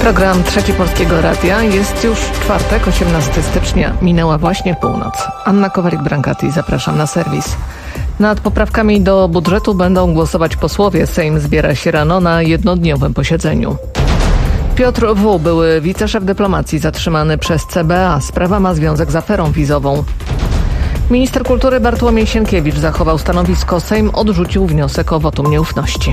Program Trzeci Polskiego Radia. Jest już czwartek, 18 stycznia. Minęła właśnie północ. Anna Kowalik-Brankati, zapraszam na serwis. Nad poprawkami do budżetu będą głosować posłowie. Sejm zbiera się rano na jednodniowym posiedzeniu. Piotr W., były wiceszef dyplomacji, zatrzymany przez CBA. Sprawa ma związek z aferą wizową. Minister kultury Bartłomiej Sienkiewicz zachował stanowisko. Sejm odrzucił wniosek o wotum nieufności.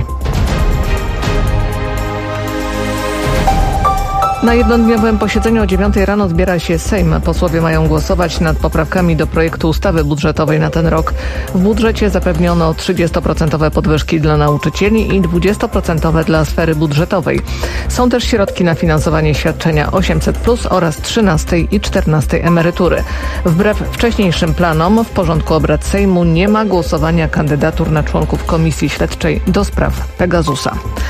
Na jednodniowym posiedzeniu o 9 rano zbiera się Sejm. Posłowie mają głosować nad poprawkami do projektu ustawy budżetowej na ten rok. W budżecie zapewniono 30% podwyżki dla nauczycieli i 20% dla sfery budżetowej. Są też środki na finansowanie świadczenia 800+ oraz 13 i 14 emerytury. Wbrew wcześniejszym planom w porządku obrad Sejmu nie ma głosowania kandydatur na członków Komisji Śledczej do spraw Pegasusa.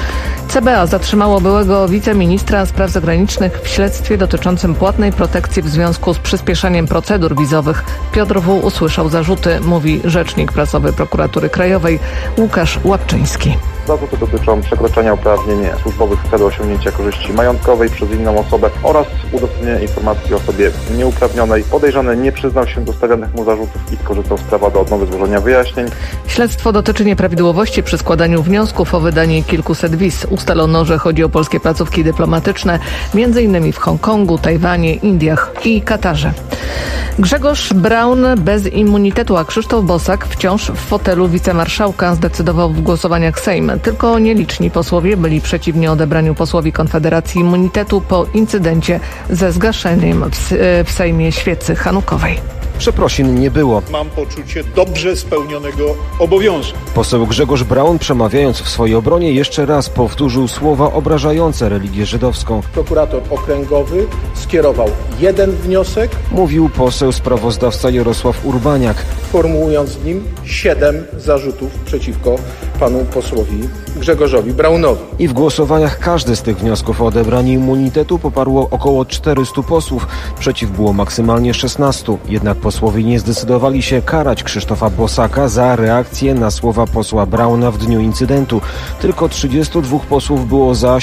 CBA zatrzymało byłego wiceministra spraw zagranicznych w śledztwie dotyczącym płatnej protekcji w związku z przyspieszeniem procedur wizowych. Piotr W. usłyszał zarzuty, mówi rzecznik prasowy Prokuratury Krajowej Łukasz Łapczyński. Zarzuty dotyczą przekroczenia uprawnień służbowych w celu osiągnięcia korzyści majątkowej przez inną osobę oraz udostępnienia informacji o osobie nieuprawnionej. Podejrzany nie przyznał się do stawianych mu zarzutów i skorzystał z prawa do odmowy złożenia wyjaśnień. Śledztwo dotyczy nieprawidłowości przy składaniu wniosków o wydanie kilkuset wiz. Ustalono, że chodzi o polskie placówki dyplomatyczne, m.in. w Hongkongu, Tajwanie, Indiach i Katarze. Grzegorz Braun bez immunitetu, a Krzysztof Bosak wciąż w fotelu wicemarszałka zdecydował w głosowaniach Sejm. Tylko nieliczni posłowie byli przeciwni odebraniu posłowi Konfederacji immunitetu po incydencie ze zgaszeniem w Sejmie świecy hanukowej. Przeprosin nie było. Mam poczucie dobrze spełnionego obowiązku. Poseł Grzegorz Braun, przemawiając w swojej obronie, jeszcze raz powtórzył słowa obrażające religię żydowską. Prokurator okręgowy skierował jeden wniosek. Mówił poseł sprawozdawca Jarosław Urbaniak. Formułując w nim 7 zarzutów przeciwko panu posłowi Grzegorzowi Braunowi. I w głosowaniach każdy z tych wniosków o odebranie immunitetu poparło około 400 posłów. Przeciw było maksymalnie 16. Jednak posłowie nie zdecydowali się karać Krzysztofa Bosaka za reakcję na słowa posła Brauna w dniu incydentu. Tylko 32 posłów było za,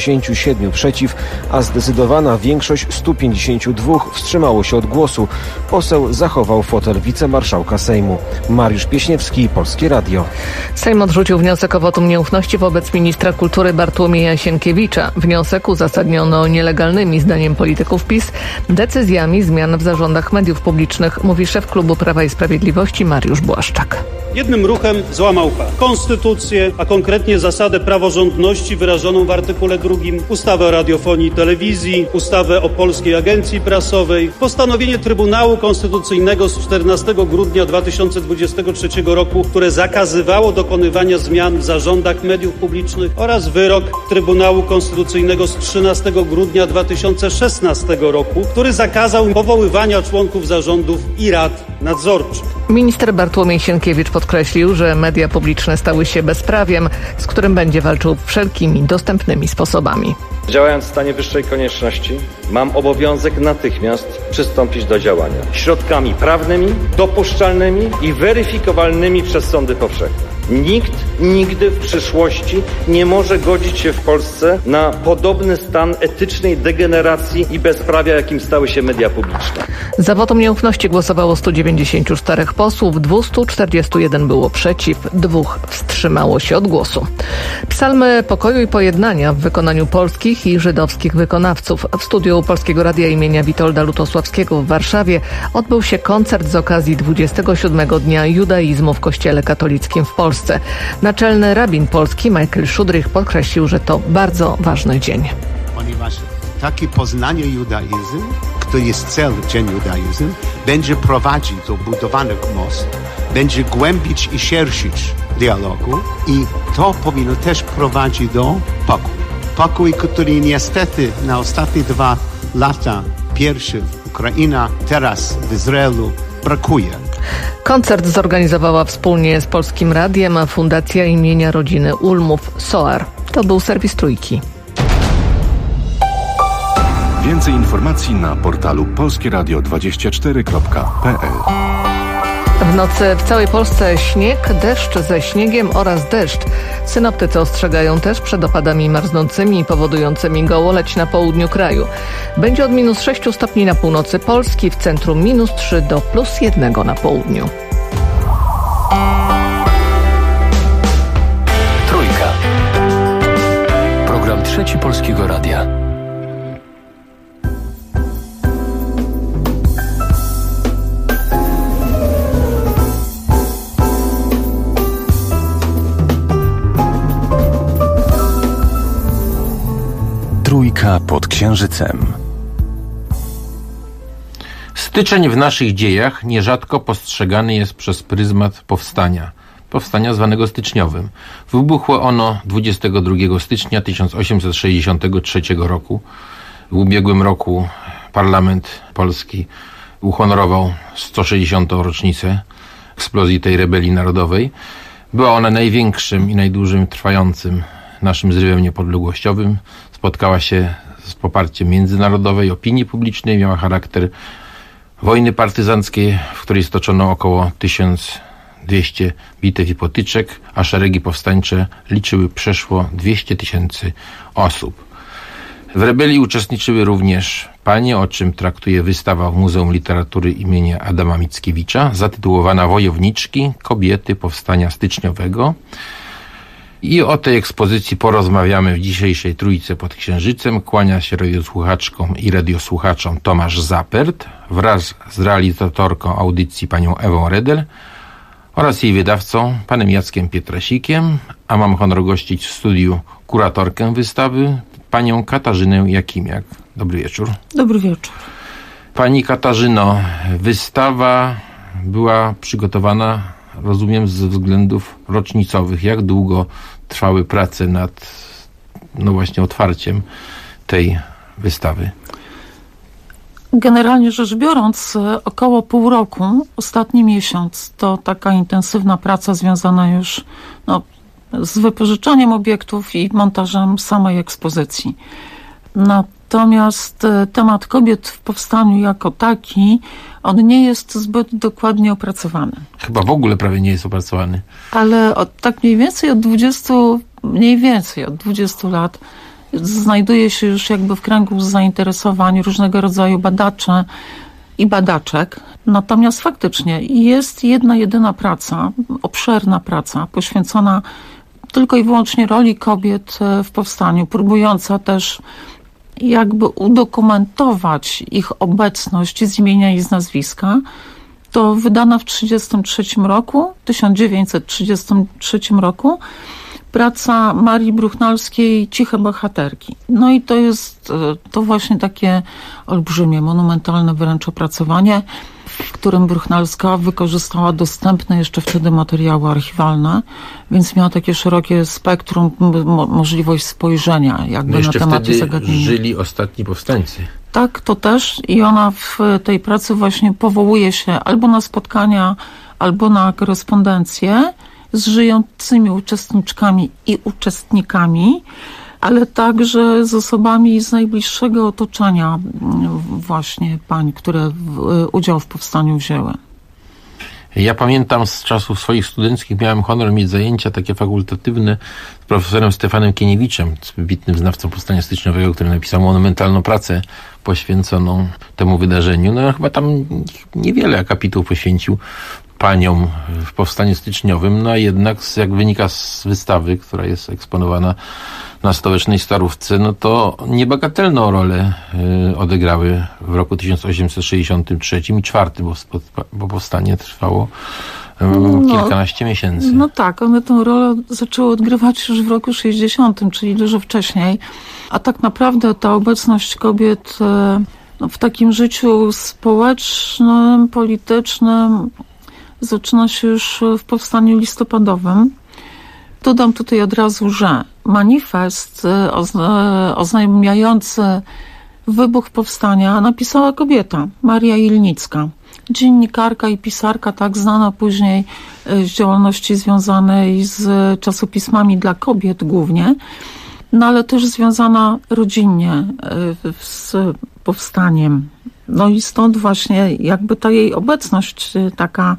77 przeciw, a zdecydowana większość 152 wstrzymało się od głosu. Poseł zachował fotel wicemarszałka Sejmu. Mariusz Pieśniewski, Polskie Radio. Sejm odrzucił wniosek o wotum nieufności wobec ministra kultury Bartłomieja Sienkiewicza. Wniosek uzasadniono nielegalnymi, zdaniem polityków PiS, decyzjami zmian w zarządach mediów publicznych, mówi szef klubu Prawa i Sprawiedliwości Mariusz Błaszczak. Jednym ruchem złamał pan konstytucję, a konkretnie zasadę praworządności wyrażoną w artykule 2, ustawę o radiofonii i telewizji, ustawę o Polskiej Agencji Prasowej, postanowienie Trybunału Konstytucyjnego z 14 grudnia 2023 roku, które zakazywało dokonywania zmian w zarządach mediów publicznych oraz wyrok Trybunału Konstytucyjnego z 13 grudnia 2016 roku, który zakazał powoływania członków zarządów i rad nadzorczych. Minister Bartłomiej Sienkiewicz podkreślił, że media publiczne stały się bezprawiem, z którym będzie walczył wszelkimi dostępnymi sposobami. Działając w stanie wyższej konieczności, mam obowiązek natychmiast przystąpić do działania. Środkami prawnymi, dopuszczalnymi i weryfikowalnymi przez sądy powszechne. Nikt nigdy w przyszłości nie może godzić się w Polsce na podobny stan etycznej degeneracji i bezprawia, jakim stały się media publiczne. Za wotum nieufności głosowało 194 posłów, 241 było przeciw, 2 wstrzymało się od głosu. Psalmy pokoju i pojednania w wykonaniu polskich i żydowskich wykonawców. W studiu Polskiego Radia imienia Witolda Lutosławskiego w Warszawie odbył się koncert z okazji 27. Dnia Judaizmu w Kościele Katolickim w Polsce. Naczelny rabin polski Michael Szudrych podkreślił, że to bardzo ważny dzień. Ponieważ takie poznanie judaizmu, to jest cel Dzień Judaizm, będzie prowadzić do budowania most, będzie głębić i szerszyć dialogu i to powinno też prowadzić do pokoju. Pokój, który niestety na ostatnie 2 lata, pierwszy w Ukrainie, teraz w Izraelu, brakuje. Koncert zorganizowała wspólnie z Polskim Radiem Fundacja imienia rodziny Ulmów SOAR. To był serwis Trójki. Więcej informacji na portalu polskieradio24.pl. W nocy w całej Polsce śnieg, deszcz ze śniegiem oraz deszcz. Synoptycy ostrzegają też przed opadami marznącymi powodującymi gołoleć na południu kraju. Będzie od -6 stopni na północy Polski, w centrum -3 do +1 na południu. Trójka. Program Trzeci Polskiego Radia. Trójka pod Księżycem. Styczeń w naszych dziejach nierzadko postrzegany jest przez pryzmat powstania zwanego styczniowym. Wybuchło ono 22 stycznia 1863 roku. W ubiegłym roku Parlament Polski uhonorował 160. rocznicę eksplozji tej rebelii narodowej. Była ona największym i najdłuższym trwającym naszym zrywem niepodległościowym. Spotkała się z poparciem międzynarodowej opinii publicznej, miała charakter wojny partyzanckiej, w której stoczono około 1200 bitew i potyczek, a szeregi powstańcze liczyły przeszło 200 000 osób. W rebelii uczestniczyły również panie, o czym traktuje wystawa w Muzeum Literatury imienia Adama Mickiewicza, zatytułowana Wojowniczki, kobiety powstania styczniowego. I o tej ekspozycji porozmawiamy w dzisiejszej Trójce pod Księżycem. Kłania się radiosłuchaczkom i radiosłuchaczom Tomasz Zapert wraz z realizatorką audycji panią Ewą Redel oraz jej wydawcą panem Jackiem Pietrasikiem, a mam honor gościć w studiu kuratorkę wystawy panią Katarzynę Jakimiak. Dobry wieczór. Dobry wieczór. Pani Katarzyno, wystawa była przygotowana, rozumiem, ze względów rocznicowych. Jak długo trwały prace nad właśnie otwarciem tej wystawy? Generalnie rzecz biorąc, około pół roku, ostatni miesiąc, to taka intensywna praca związana już z wypożyczaniem obiektów i montażem samej ekspozycji. Natomiast temat kobiet w powstaniu jako taki, on nie jest zbyt dokładnie opracowany. Chyba w ogóle prawie nie jest opracowany. Ale mniej więcej od 20 lat znajduje się już jakby w kręgu zainteresowań różnego rodzaju badaczy i badaczek. Natomiast faktycznie jest jedna jedyna praca, obszerna praca, poświęcona tylko i wyłącznie roli kobiet w powstaniu, próbująca też jakby udokumentować ich obecność z imienia i z nazwiska. To wydana w 1933 roku praca Marii Bruchnalskiej Ciche bohaterki. No i to jest to właśnie takie olbrzymie, monumentalne wręcz opracowanie, w którym Bruchnalska wykorzystała dostępne jeszcze wtedy materiały archiwalne, więc miała takie szerokie spektrum, możliwość spojrzenia jakby na tematy zagadnienia. Wtedy żyli ostatni powstańcy. Tak, to też i ona w tej pracy właśnie powołuje się albo na spotkania, albo na korespondencję z żyjącymi uczestniczkami i uczestnikami, ale także z osobami z najbliższego otoczenia właśnie pań, które udział w powstaniu wzięły. Ja pamiętam z czasów swoich studenckich, miałem honor mieć zajęcia takie fakultatywne z profesorem Stefanem Kieniewiczem, wybitnym znawcą powstania styczniowego, który napisał monumentalną pracę poświęconą temu wydarzeniu. No chyba tam niewiele akapitów poświęcił paniom w powstaniu styczniowym, no a jednak jak wynika z wystawy, która jest eksponowana na Stołecznej Starówce, no to niebagatelną rolę odegrały w roku 1863 i 4, bo powstanie trwało kilkanaście miesięcy. No tak, one tę rolę zaczęły odgrywać już w roku 60, czyli dużo wcześniej, a tak naprawdę ta obecność kobiet w takim życiu społecznym, politycznym zaczyna się już w powstaniu listopadowym. Dodam tutaj od razu, że manifest oznajmiający wybuch powstania napisała kobieta, Maria Ilnicka. Dziennikarka i pisarka, tak znana później z działalności związanej z czasopismami dla kobiet głównie, no ale też związana rodzinnie z powstaniem No i stąd właśnie jakby ta jej obecność taka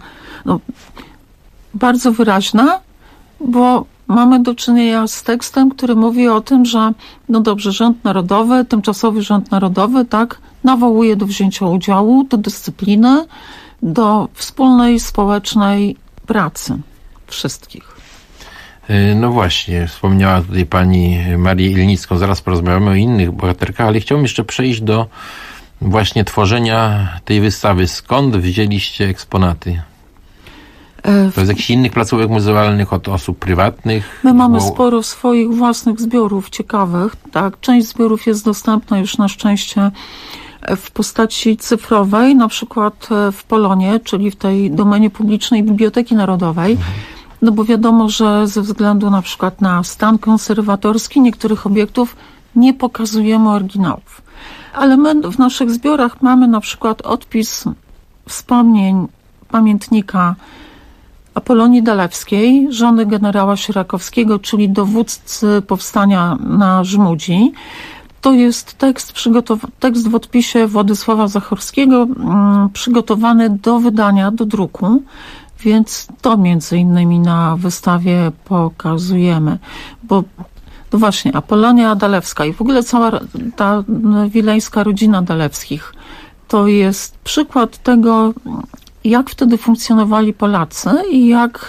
bardzo wyraźna, bo mamy do czynienia z tekstem, który mówi o tym, że no dobrze, rząd narodowy, tymczasowy rząd narodowy, tak, nawołuje do wzięcia udziału, do dyscypliny, do wspólnej społecznej pracy wszystkich. No właśnie, wspomniała tutaj pani Marię Ilnicką, zaraz porozmawiamy o innych bohaterkach, ale chciałbym jeszcze przejść do właśnie tworzenia tej wystawy. Skąd wzięliście eksponaty? To z jakichś innych placówek muzealnych, od osób prywatnych? My mamy sporo swoich własnych zbiorów ciekawych, tak. Część zbiorów jest dostępna już na szczęście w postaci cyfrowej, na przykład w Polonie, czyli w tej domenie publicznej Biblioteki Narodowej. No bo wiadomo, że ze względu na przykład na stan konserwatorski niektórych obiektów nie pokazujemy oryginałów. Ale my w naszych zbiorach mamy na przykład odpis wspomnień pamiętnika Apolonii Dalewskiej, żony generała Sierakowskiego, czyli dowódcy powstania na Żmudzi. To jest tekst w odpisie Władysława Zachorskiego, przygotowany do wydania, do druku, więc to między innymi na wystawie pokazujemy. Bo to właśnie Apolonia Dalewska i w ogóle cała ta wileńska rodzina Dalewskich to jest przykład tego, jak wtedy funkcjonowali Polacy i jak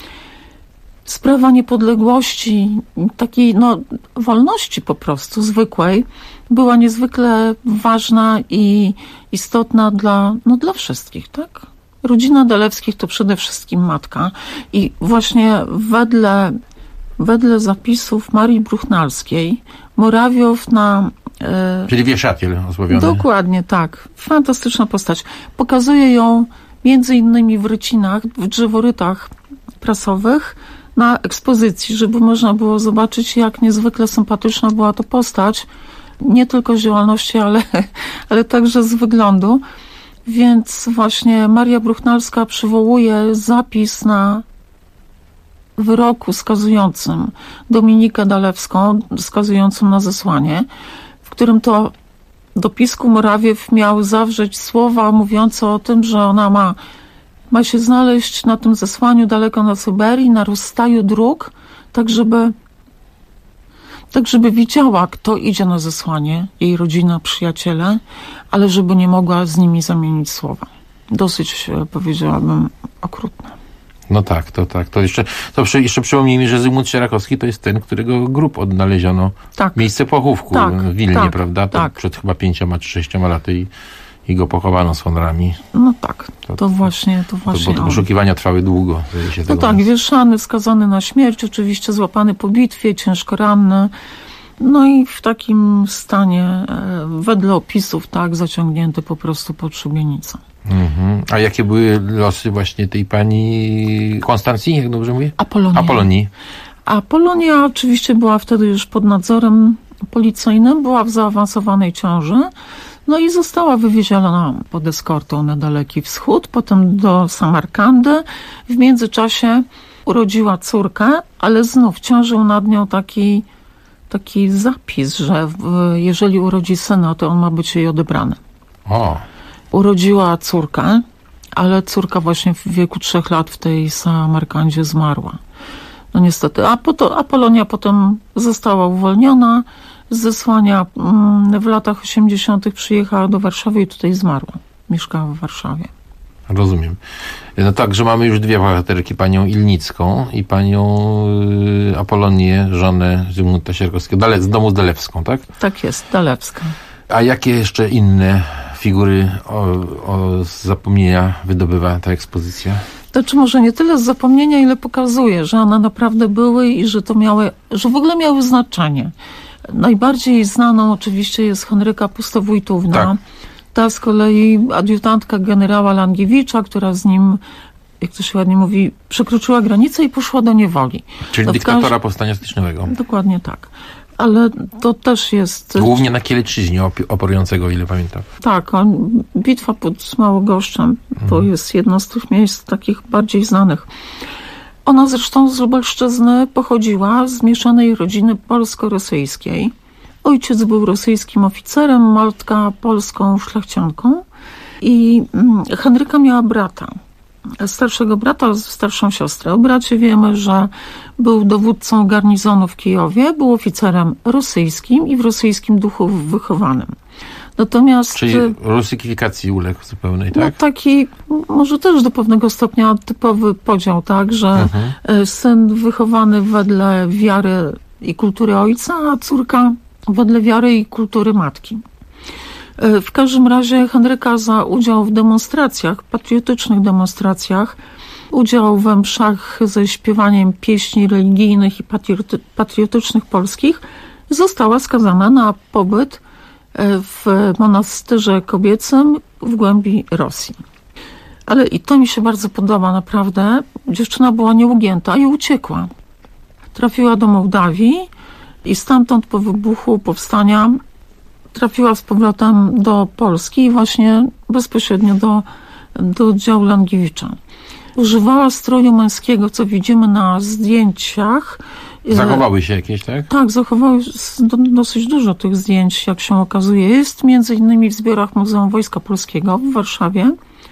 sprawa niepodległości, takiej wolności po prostu zwykłej, była niezwykle ważna i istotna dla wszystkich, tak? Rodzina Dalewskich to przede wszystkim matka i właśnie wedle zapisów Marii Bruchnalskiej Morawiow czyli wieszaciel osławiony. Dokładnie, tak. Fantastyczna postać. Pokazuje ją między innymi w rycinach, w drzeworytach prasowych na ekspozycji, żeby można było zobaczyć, jak niezwykle sympatyczna była to postać. Nie tylko z działalności, ale także z wyglądu. Więc właśnie Maria Bruchnalska przywołuje zapis na wyroku skazującym Dominikę Dalewską, skazującym na zesłanie, w którym to dopisku Morawiew miał zawrzeć słowa mówiące o tym, że ona ma się znaleźć na tym zesłaniu daleko na Syberii, na rozstaju dróg, tak żeby widziała, kto idzie na zesłanie, jej rodzina, przyjaciele, ale żeby nie mogła z nimi zamienić słowa. Dosyć, powiedziałabym, okrutne. No tak, to tak. To jeszcze przypomnijmy, że Zygmunt Sierakowski to jest ten, którego grób odnaleziono miejsce pochówku w Wilnie, prawda? Tak. Przed chyba 5 czy 6 laty i go pochowano z honorami. No tak, to właśnie. Bo te poszukiwania trwały długo. Wieszany, skazany na śmierć, oczywiście złapany po bitwie, ciężko ranny. No i w takim stanie, wedle opisów, zaciągnięty po prostu pod szubienicą. A jakie były losy właśnie tej pani Konstancji, jak dobrze mówię? Apolonii. Apolonia oczywiście była wtedy już pod nadzorem policyjnym, była w zaawansowanej ciąży, no i została wywieziona pod eskortą na Daleki Wschód, potem do Samarkandy. W międzyczasie urodziła córkę, ale znów ciążył nad nią taki zapis, że jeżeli urodzi syna, to on ma być jej odebrany. Urodziła córkę, ale córka właśnie w wieku 3 lat w tej Samarkandzie zmarła. No niestety. Apolonia potem została uwolniona z zesłania. W latach 80. przyjechała do Warszawy i tutaj zmarła. Mieszkała w Warszawie. Rozumiem. No tak, że mamy już dwie bohaterki, panią Ilnicką i panią Apolonię, żonę Zygmunta Sierakowskiego, z domu z Dalewską, tak? Tak jest, Dalewska. A jakie jeszcze inne figury z zapomnienia wydobywa ta ekspozycja? Znaczy może nie tyle z zapomnienia, ile pokazuje, że one naprawdę były i że w ogóle miały znaczenie. Najbardziej znaną oczywiście jest Henryka Pustowójtówna. Tak. Ta z kolei adiutantka generała Langiewicza, która z nim, jak to się ładnie mówi, przekroczyła granicę i poszła do niewoli. Czyli dyktatora powstania styczniowego. Dokładnie tak. Ale to też jest... Głównie na Kielczyźnie operującego, o ile pamiętam. Tak, bitwa pod Małogoszczem to jest jedno z tych miejsc takich bardziej znanych. Ona zresztą z Lubelszczyzny pochodziła, z mieszanej rodziny polsko-rosyjskiej. Ojciec był rosyjskim oficerem, matka polską szlachcianką i Henryka miała brata. Starszego brata, starszą siostrę. O bracie wiemy, że był dowódcą garnizonu w Kijowie, był oficerem rosyjskim i w rosyjskim duchu wychowanym. Natomiast... Czyli rusyfikacji uległ zupełnej, tak? No taki, może też do pewnego stopnia typowy podział, tak, że syn wychowany wedle wiary i kultury ojca, a córka wedle wiary i kultury matki. W każdym razie Henryka za udział w demonstracjach, patriotycznych demonstracjach, udział we mszach ze śpiewaniem pieśni religijnych i patriotycznych polskich, została skazana na pobyt w monasterze kobiecym w głębi Rosji. Ale i to mi się bardzo podoba, naprawdę. Dziewczyna była nieugięta i uciekła. Trafiła do Mołdawii i stamtąd po wybuchu powstania trafiła z powrotem do Polski i właśnie bezpośrednio do oddziału Langiewicza. Używała stroju męskiego, co widzimy na zdjęciach. Zachowały się jakieś, tak? Tak, zachowały dosyć dużo tych zdjęć, jak się okazuje. Jest między innymi w zbiorach Muzeum Wojska Polskiego w Warszawie.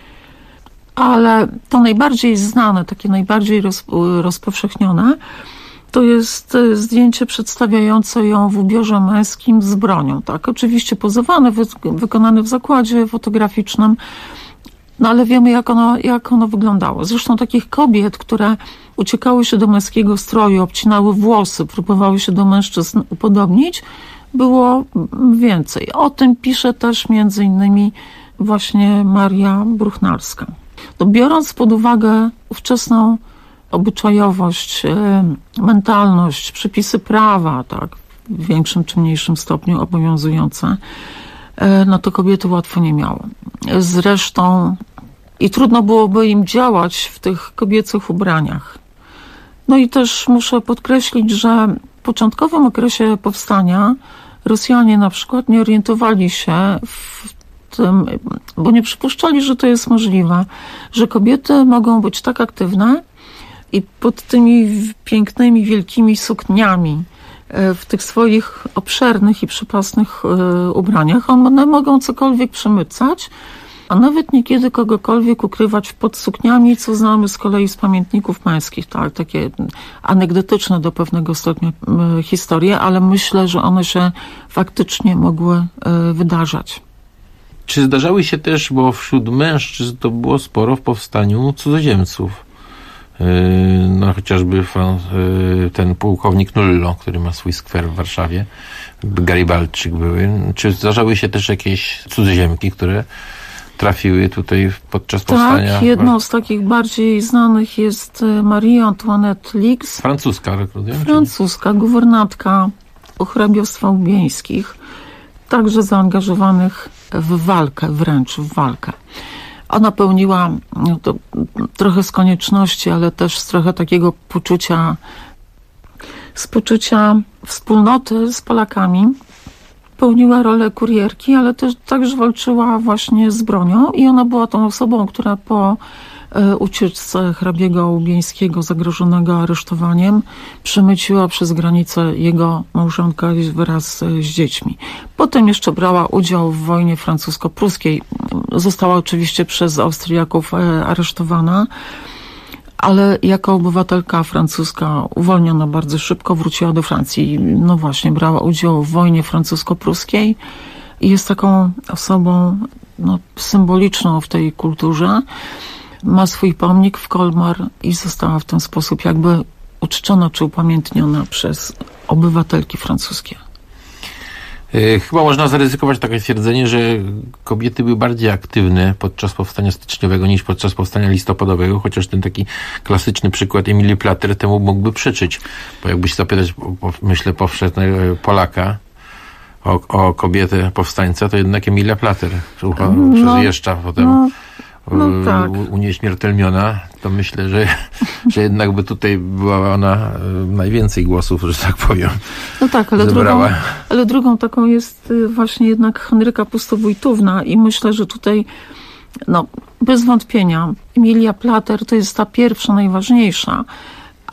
Ale to najbardziej znane, takie najbardziej rozpowszechnione, to jest zdjęcie przedstawiające ją w ubiorze męskim z bronią. Tak, oczywiście pozowane, wykonane w zakładzie fotograficznym, no ale wiemy, jak ono wyglądało. Zresztą takich kobiet, które uciekały się do męskiego stroju, obcinały włosy, próbowały się do mężczyzn upodobnić, było więcej. O tym pisze też między innymi właśnie Maria Bruchnarska. No, biorąc pod uwagę ówczesną obyczajowość, mentalność, przepisy prawa, tak, w większym czy mniejszym stopniu obowiązujące, no to kobiety łatwo nie miały. Zresztą i trudno byłoby im działać w tych kobiecych ubraniach. No i też muszę podkreślić, że w początkowym okresie powstania Rosjanie na przykład nie orientowali się w tym, bo nie przypuszczali, że to jest możliwe, że kobiety mogą być tak aktywne i pod tymi pięknymi, wielkimi sukniami, w tych swoich obszernych i przypasnych ubraniach, one mogą cokolwiek przemycać, a nawet niekiedy kogokolwiek ukrywać pod sukniami, co znamy z kolei z pamiętników męskich, tak, takie anegdotyczne do pewnego stopnia historie, ale myślę, że one się faktycznie mogły wydarzać. Czy zdarzały się też, bo wśród mężczyzn to było sporo w powstaniu cudzoziemców? No chociażby ten pułkownik Nullo, który ma swój skwer w Warszawie, Garibaldczyk były. Czy zdarzały się też jakieś cudzoziemki, które trafiły tutaj podczas powstania? Tak, jedną z takich bardziej znanych jest Marie Antoinette Lix. Francuska, rozumiem? Francuska, guwernatka hrabiostwa ubieńskich, także zaangażowanych w walkę, wręcz w walkę. Ona pełniła to trochę z konieczności, ale też z trochę takiego poczucia wspólnoty z Polakami. Pełniła rolę kurierki, ale też także walczyła właśnie z bronią i ona była tą osobą, która po ucieczce hrabiego Łubieńskiego zagrożonego aresztowaniem przemyciła przez granicę jego małżonka wraz z dziećmi. Potem jeszcze brała udział w wojnie francusko-pruskiej. Została oczywiście przez Austriaków aresztowana, ale jako obywatelka francuska uwolniona bardzo szybko, wróciła do Francji. No właśnie, brała udział w wojnie francusko-pruskiej i jest taką osobą symboliczną w tej kulturze. Ma swój pomnik w Kolmar i została w ten sposób jakby uczczona czy upamiętniona przez obywatelki francuskie. Chyba można zaryzykować takie stwierdzenie, że kobiety były bardziej aktywne podczas powstania styczniowego niż podczas powstania listopadowego, chociaż ten taki klasyczny przykład Emilii Plater temu mógłby przeczyć. Bo jakbyś zapytać, myślę, powszechnego Polaka o kobietę powstańca, to jednak Emilia Plater przez Jeszcza potem tak. Unieśmiertelniona, to myślę, że jednak by tutaj była ona najwięcej głosów, że tak powiem. No tak, ale drugą taką jest właśnie jednak Henryka Pustobójtówna i myślę, że tutaj bez wątpienia Emilia Plater to jest ta pierwsza, najważniejsza,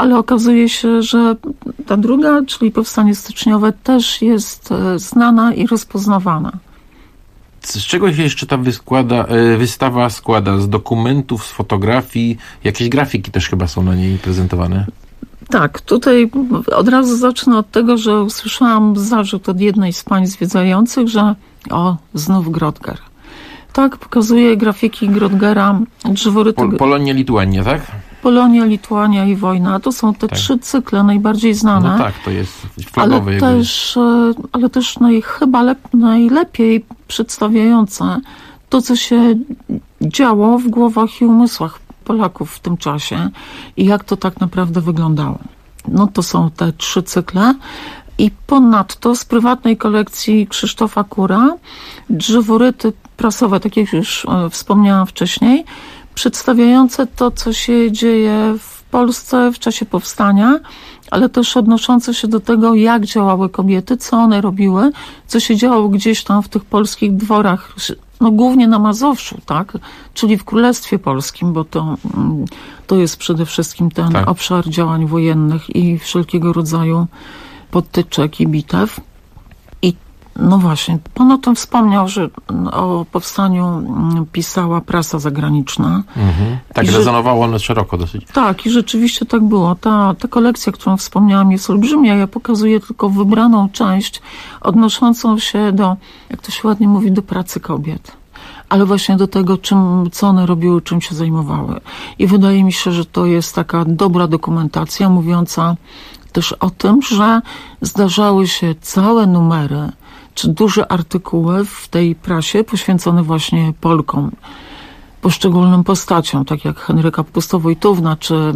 ale okazuje się, że ta druga, czyli powstanie styczniowe, też jest znana i rozpoznawana. Z czego się jeszcze ta wystawa składa? Z dokumentów, z fotografii? Jakieś grafiki też chyba są na niej prezentowane? Tak, tutaj od razu zacznę od tego, że usłyszałam zarzut od jednej z pań zwiedzających, że znów Grotger. Tak, pokazuje grafiki Grotgera, drzeworyty... Polonia, Lituania, tak? Polonia, Lituania i wojna. To są te 3 cykle najbardziej znane. No tak, to jest flagowe. Ale też chyba najlepiej przedstawiające to, co się działo w głowach i umysłach Polaków w tym czasie i jak to tak naprawdę wyglądało. No to są te 3 cykle. I ponadto z prywatnej kolekcji Krzysztofa Kura drzeworyty prasowe, tak jak już wspomniałam wcześniej, przedstawiające to, co się dzieje w Polsce w czasie powstania, ale też odnoszące się do tego, jak działały kobiety, co one robiły, co się działo gdzieś tam w tych polskich dworach, no głównie na Mazowszu, tak, czyli w Królestwie Polskim, bo to jest przede wszystkim ten obszar działań wojennych i wszelkiego rodzaju podtyczek i bitew. I no właśnie, pan o tym wspomniał, że o powstaniu pisała prasa zagraniczna. Tak, rezonowało ono szeroko dosyć. Tak, i rzeczywiście tak było. Ta kolekcja, którą wspomniałam, jest olbrzymia. Ja pokazuję tylko wybraną część odnoszącą się do, jak to się ładnie mówi, do pracy kobiet. Ale właśnie do tego, co one robiły, czym się zajmowały. I wydaje mi się, że to jest taka dobra dokumentacja mówiąca też o tym, że zdarzały się całe numery czy duże artykuły w tej prasie poświęcone właśnie Polkom, poszczególnym postaciom, tak jak Henryka Pusto-Wojtówna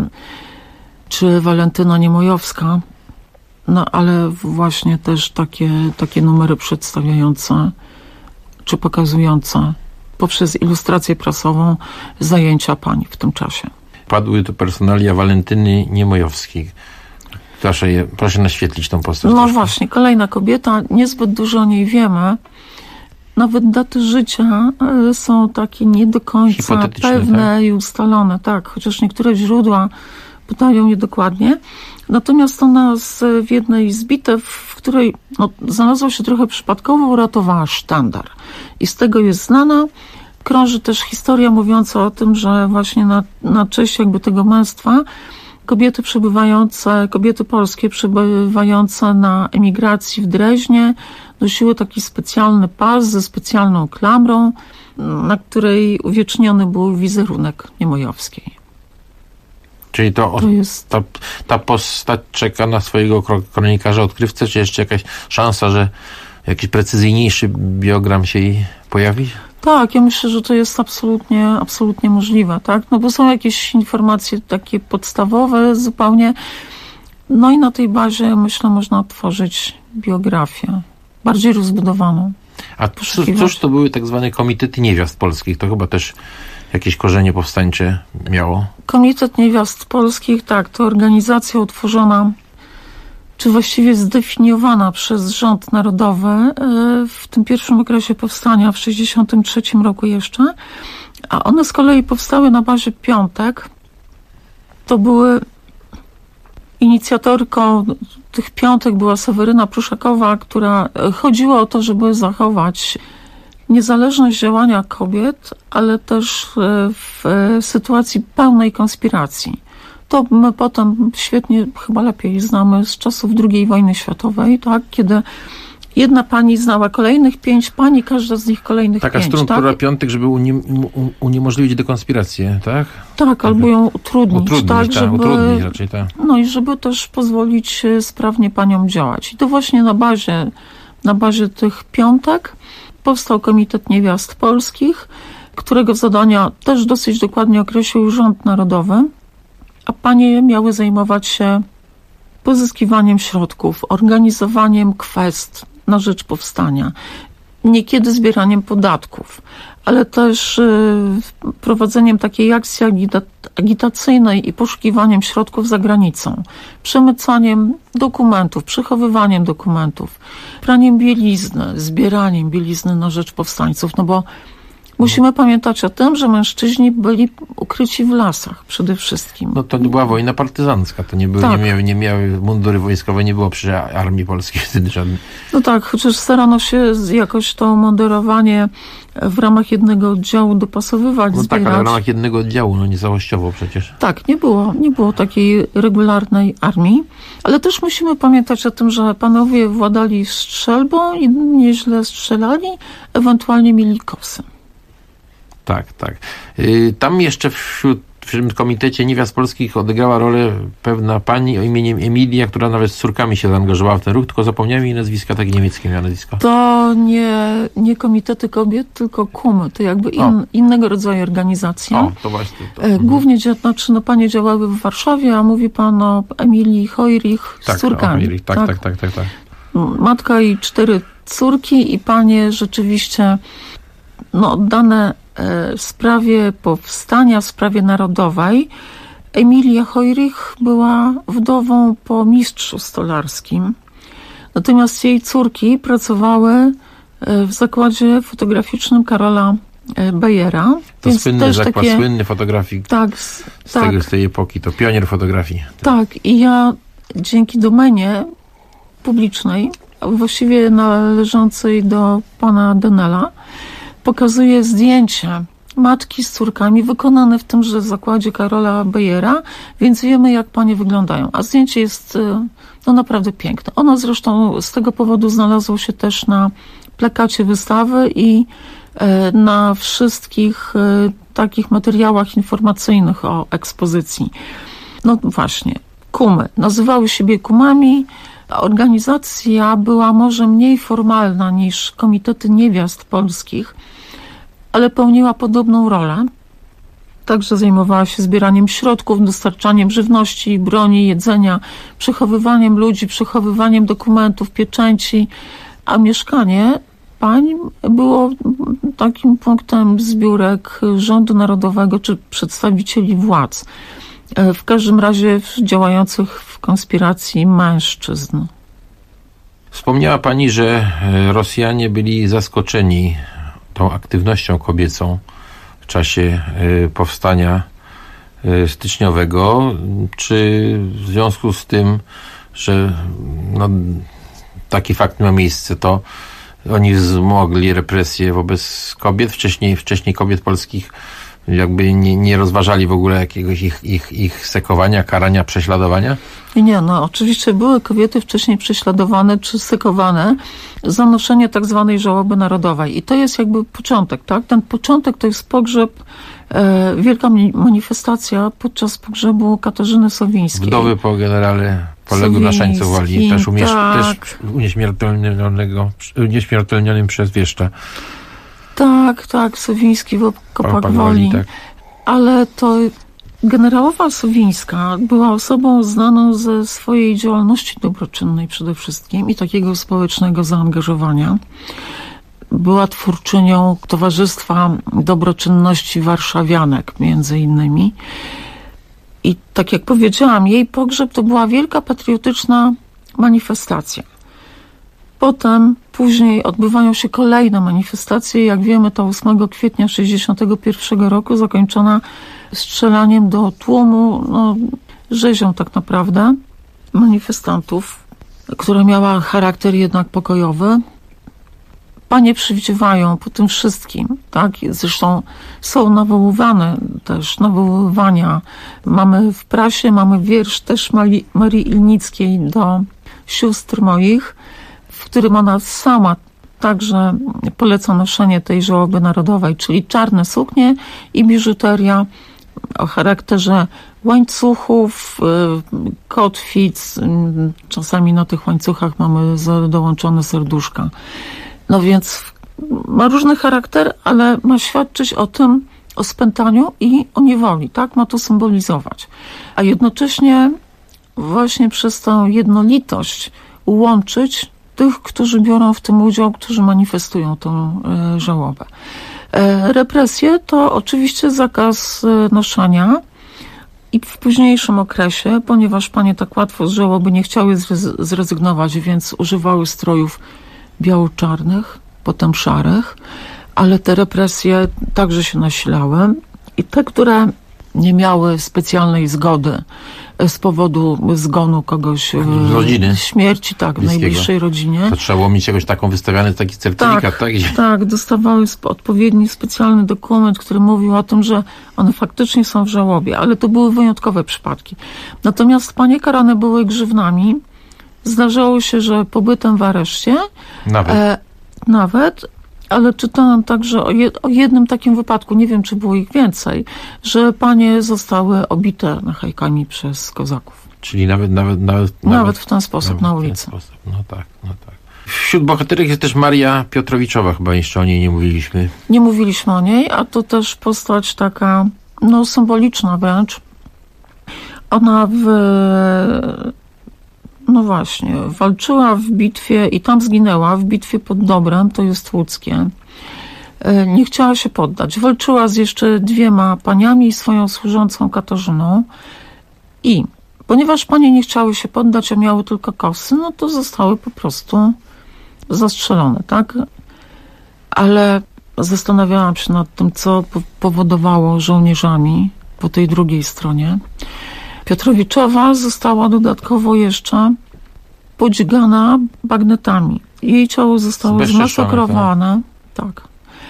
czy Walentyna Niemojowska, no ale właśnie też takie numery przedstawiające czy pokazujące poprzez ilustrację prasową zajęcia pań w tym czasie. Padły tu personalia Walentyny Niemojowskiej. Proszę naświetlić tą postać. No właśnie, kolejna kobieta, niezbyt dużo o niej wiemy. Nawet daty życia są takie nie do końca pewne i ustalone, tak, chociaż niektóre źródła podają je dokładnie. Natomiast ona w jednej z bitew, w której znalazła się trochę przypadkowo, uratowała sztandar. I z tego jest znana. Krąży też historia mówiąca o tym, że właśnie na cześć jakby tego męstwa kobiety polskie przebywające na emigracji w Dreźnie nosiły taki specjalny pas ze specjalną klamrą, na której uwieczniony był wizerunek Niemojowskiej. Czyli ta postać czeka na swojego kronikarza odkrywcę, czy jeszcze jakaś szansa, że jakiś precyzyjniejszy biogram się jej pojawi? Tak, ja myślę, że to jest absolutnie możliwe, tak? No bo są jakieś informacje takie podstawowe zupełnie. No i na tej bazie, myślę, można tworzyć biografię bardziej rozbudowaną. A cóż to były tak zwane komitety niewiast polskich? To chyba też jakieś korzenie powstańcze miało? Komitet Niewiast Polskich, tak, to organizacja utworzona, czy właściwie zdefiniowana przez rząd narodowy w tym pierwszym okresie powstania, w 1963 roku jeszcze, a one z kolei powstały na bazie piątek. To były inicjatorką tych piątek była Seweryna Pruszakowa, która chodziło o to, żeby zachować niezależność działania kobiet, ale też w sytuacji pełnej konspiracji. To my potem świetnie, chyba lepiej znamy z czasów II wojny światowej, tak, kiedy jedna pani znała kolejnych 5 pań i każda z nich kolejnych 5. Taka struktura piątek, żeby uniemożliwić dekonspirację, tak? Tak, albo ją utrudnić utrudnić raczej, tak. No i żeby też pozwolić sprawnie paniom działać. I to właśnie na bazie tych piątek powstał Komitet Niewiast Polskich, którego zadania też dosyć dokładnie określił rząd narodowy, a panie miały zajmować się pozyskiwaniem środków, organizowaniem kwest na rzecz powstania, niekiedy zbieraniem podatków, ale też prowadzeniem takiej akcji agitacyjnej i poszukiwaniem środków za granicą, przemycaniem dokumentów, przechowywaniem dokumentów, praniem bielizny, zbieraniem bielizny na rzecz powstańców, no bo Musimy pamiętać o tym, że mężczyźni byli ukryci w lasach przede wszystkim. No to była wojna partyzancka, to nie były, tak. nie miały mundury wojskowe, nie było przy armii polskiej wtedy żadnej. No tak, chociaż starano się jakoś to mundurowanie w ramach jednego oddziału dopasowywać, no zbierać. Tak, ale w ramach jednego oddziału, nie całościowo przecież. Tak, nie było takiej regularnej armii, ale też musimy pamiętać o tym, że panowie władali strzelbą i nieźle strzelali, ewentualnie mieli kosy. Tak. Tam jeszcze w tym komitecie niewiast polskich odegrała rolę pewna pani o imieniu Emilia, która nawet z córkami się zaangażowała w ten ruch, tylko zapomniałem jej nazwiska, takie niemieckie miała nazwisko. To nie komitety kobiet, tylko KUM-y, to jakby innego rodzaju organizacje. O, to właśnie. Głównie panie działały w Warszawie, a mówi pan o Emilii Hojrich z córkami. Tak. Matka i 4 córki i panie rzeczywiście oddane w sprawie powstania, w sprawie narodowej. Emilia Hojrich była wdową po mistrzu stolarskim. Natomiast jej córki pracowały w zakładzie fotograficznym Karola Bejera. To więc słynny też zakład, słynny fotografii z tej epoki, to pionier fotografii. Tak, i ja dzięki domenie publicznej, właściwie należącej do pana Denela, pokazuje zdjęcie matki z córkami wykonane w tymże zakładzie Karola Bejera, więc wiemy, jak panie wyglądają. A zdjęcie jest naprawdę piękne. Ono zresztą z tego powodu znalazło się też na plakacie wystawy i na wszystkich takich materiałach informacyjnych o ekspozycji. No właśnie, KUM-y. Nazywały siebie KUM-ami. Organizacja była może mniej formalna niż komitety niewiast polskich, ale pełniła podobną rolę. Także zajmowała się zbieraniem środków, dostarczaniem żywności, broni, jedzenia, przechowywaniem ludzi, przechowywaniem dokumentów, pieczęci, a mieszkanie pań było takim punktem zbiórek rządu narodowego czy przedstawicieli władz. W każdym razie działających w konspiracji mężczyzn. Wspomniała pani, że Rosjanie byli zaskoczeni tą aktywnością kobiecą w czasie powstania styczniowego. Czy w związku z tym, że taki fakt ma miejsce, to oni wzmogli represje wobec kobiet? Wcześniej kobiet polskich jakby nie rozważali w ogóle jakiegoś ich sekowania, karania, prześladowania? Nie, oczywiście były kobiety wcześniej prześladowane czy sekowane za noszenie tak zwanej żałoby narodowej. I to jest jakby początek, tak? Ten początek to jest pogrzeb, wielka manifestacja podczas pogrzebu Katarzyny Sowińskiej. Wdowy po generale poległym na Szańcu Woli, też unieśmiertelnionym przez wieszcza. Tak, Sowiński w Kopach Woli. Tak. Ale to generałowa Sowińska była osobą znaną ze swojej działalności dobroczynnej przede wszystkim i takiego społecznego zaangażowania. Była twórczynią Towarzystwa Dobroczynności Warszawianek między innymi. I tak jak powiedziałam, jej pogrzeb to była wielka patriotyczna manifestacja. Później odbywają się kolejne manifestacje. Jak wiemy, to 8 kwietnia 1961 roku zakończona strzelaniem do tłumu, rzezią tak naprawdę manifestantów, która miała charakter jednak pokojowy. Panie przywdziewają po tym wszystkim, tak? Zresztą są nawoływania. Mamy w prasie, mamy wiersz też Marii Ilnickiej do sióstr moich, w którym ona sama także poleca noszenie tej żałoby narodowej, czyli czarne suknie i biżuteria o charakterze łańcuchów, kotwic. Czasami na tych łańcuchach mamy dołączone serduszka. Więc ma różny charakter, ale ma świadczyć o tym, o spętaniu i o niewoli, tak? Ma to symbolizować. A jednocześnie właśnie przez tę jednolitość łączyć tych, którzy biorą w tym udział, którzy manifestują tę żałobę. Represje to oczywiście zakaz noszenia i w późniejszym okresie, ponieważ panie tak łatwo z żałoby nie chciały zrezygnować, więc używały strojów biało-czarnych, potem szarych, ale te represje także się nasilały i te, które nie miały specjalnej zgody z powodu zgonu kogoś z rodziny, śmierci, tak, w najbliższej rodzinie. To trzeba było mieć jakoś taką wystawiany taki certyfikat, tak? Tak, dostawały odpowiedni specjalny dokument, który mówił o tym, że one faktycznie są w żałobie, ale to były wyjątkowe przypadki. Natomiast panie karane były grzywnami. Zdarzało się, że pobytem w areszcie, nawet, ale czytałam także o jednym takim wypadku, nie wiem, czy było ich więcej, że panie zostały obite nachajkami przez kozaków. Czyli nawet w ten sposób na ulicy. No tak. Wśród bohaterek jest też Maria Piotrowiczowa, chyba jeszcze o niej nie mówiliśmy. Nie mówiliśmy o niej, a to też postać taka, symboliczna wręcz. Ona walczyła w bitwie i tam zginęła, w bitwie pod Dobrem, to jest łódzkie. Nie chciała się poddać. Walczyła z jeszcze 2 paniami i swoją służącą Katarzyną i ponieważ panie nie chciały się poddać, a miały tylko kosy, to zostały po prostu zastrzelone, tak? Ale zastanawiałam się nad tym, co powodowało żołnierzami po tej drugiej stronie. Piotrowiczowa została dodatkowo jeszcze podźgana bagnetami. Jej ciało zostało zmasakrowane. Tak.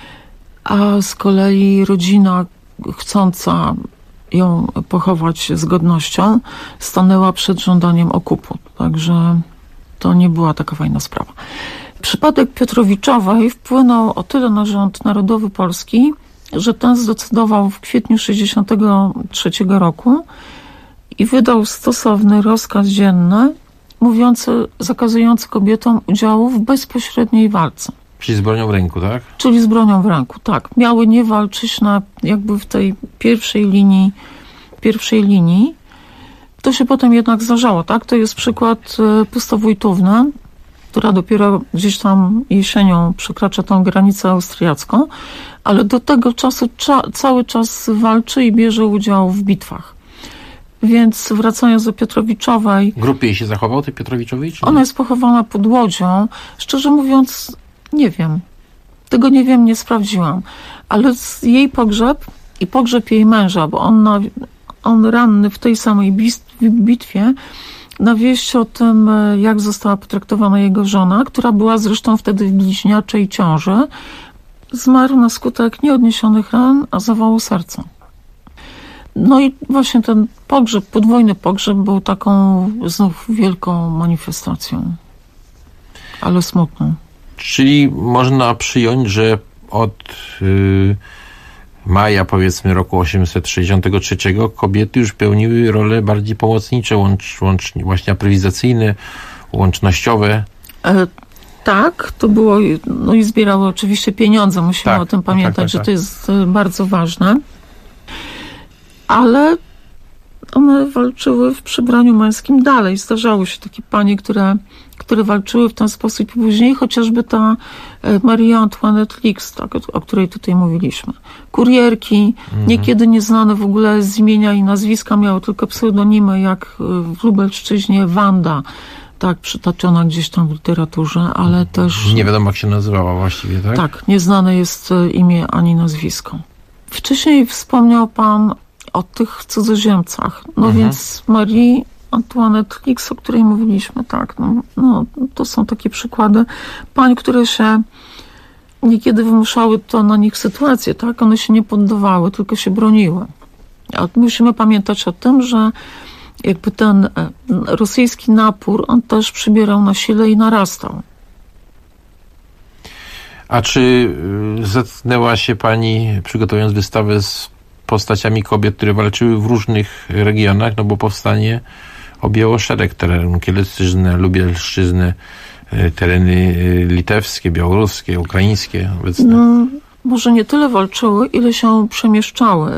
A z kolei rodzina chcąca ją pochować z godnością stanęła przed żądaniem okupu. Także to nie była taka fajna sprawa. Przypadek Piotrowiczowej wpłynął o tyle na rząd narodowy polski, że ten zdecydował w kwietniu 1963 roku i wydał stosowny rozkaz dzienny zakazujący kobietom udziału w bezpośredniej walce. Czyli z bronią w ręku, tak? Czyli z bronią w ręku, tak. Miały nie walczyć jakby w tej pierwszej linii. To się potem jednak zdarzało, tak? To jest przykład Pusta Wojtówna, która dopiero gdzieś tam jesienią przekracza tą granicę austriacką, ale do tego czasu cały czas walczy i bierze udział w bitwach. Więc wracając do Piotrowiczowej... Grób jej się zachował, tej Piotrowiczowej? Ona jest pochowana pod Łodzią. Szczerze mówiąc, nie wiem. Tego nie wiem, nie sprawdziłam. Ale jej pogrzeb i pogrzeb jej męża, bo on ranny w tej samej bitwie, na wieść o tym, jak została potraktowana jego żona, która była zresztą wtedy w bliźniaczej ciąży, zmarł na skutek nieodniesionych ran, a zawału serca. No i właśnie ten pogrzeb, podwójny pogrzeb był taką znów wielką manifestacją, ale smutną. Czyli można przyjąć, że od maja, powiedzmy, roku 863 kobiety już pełniły role bardziej pomocnicze, właśnie aprowizacyjne, łącznościowe. Tak, to było, i zbierały oczywiście pieniądze, musimy o tym pamiętać, że to jest bardzo ważne. Ale one walczyły w przebraniu męskim dalej. Zdarzały się takie panie, które walczyły w ten sposób i później, chociażby ta Maria Antoinette Lix, tak, o której tutaj mówiliśmy. Kurierki, niekiedy nieznane w ogóle z imienia i nazwiska, miały tylko pseudonimy, jak w Lubelszczyźnie Wanda, tak, przytaczona gdzieś tam w literaturze, ale też... Nie wiadomo, jak się nazywała właściwie, tak? Tak, nieznane jest imię ani nazwisko. Wcześniej wspomniał pan o tych cudzoziemcach. Więc Marii Antoinette Lix, o której mówiliśmy, tak, to są takie przykłady pań, które się niekiedy wymuszały to na nich sytuacje, tak? One się nie poddawały, tylko się broniły. A musimy pamiętać o tym, że jakby ten rosyjski napór, on też przybierał na sile i narastał. A czy zetknęła się pani, przygotowując wystawę, z postaciami kobiet, które walczyły w różnych regionach, bo powstanie objęło szereg terenów, Kielecczyznę, Lubelszczyznę, tereny litewskie, białoruskie, ukraińskie obecne? Może nie tyle walczyły, ile się przemieszczały.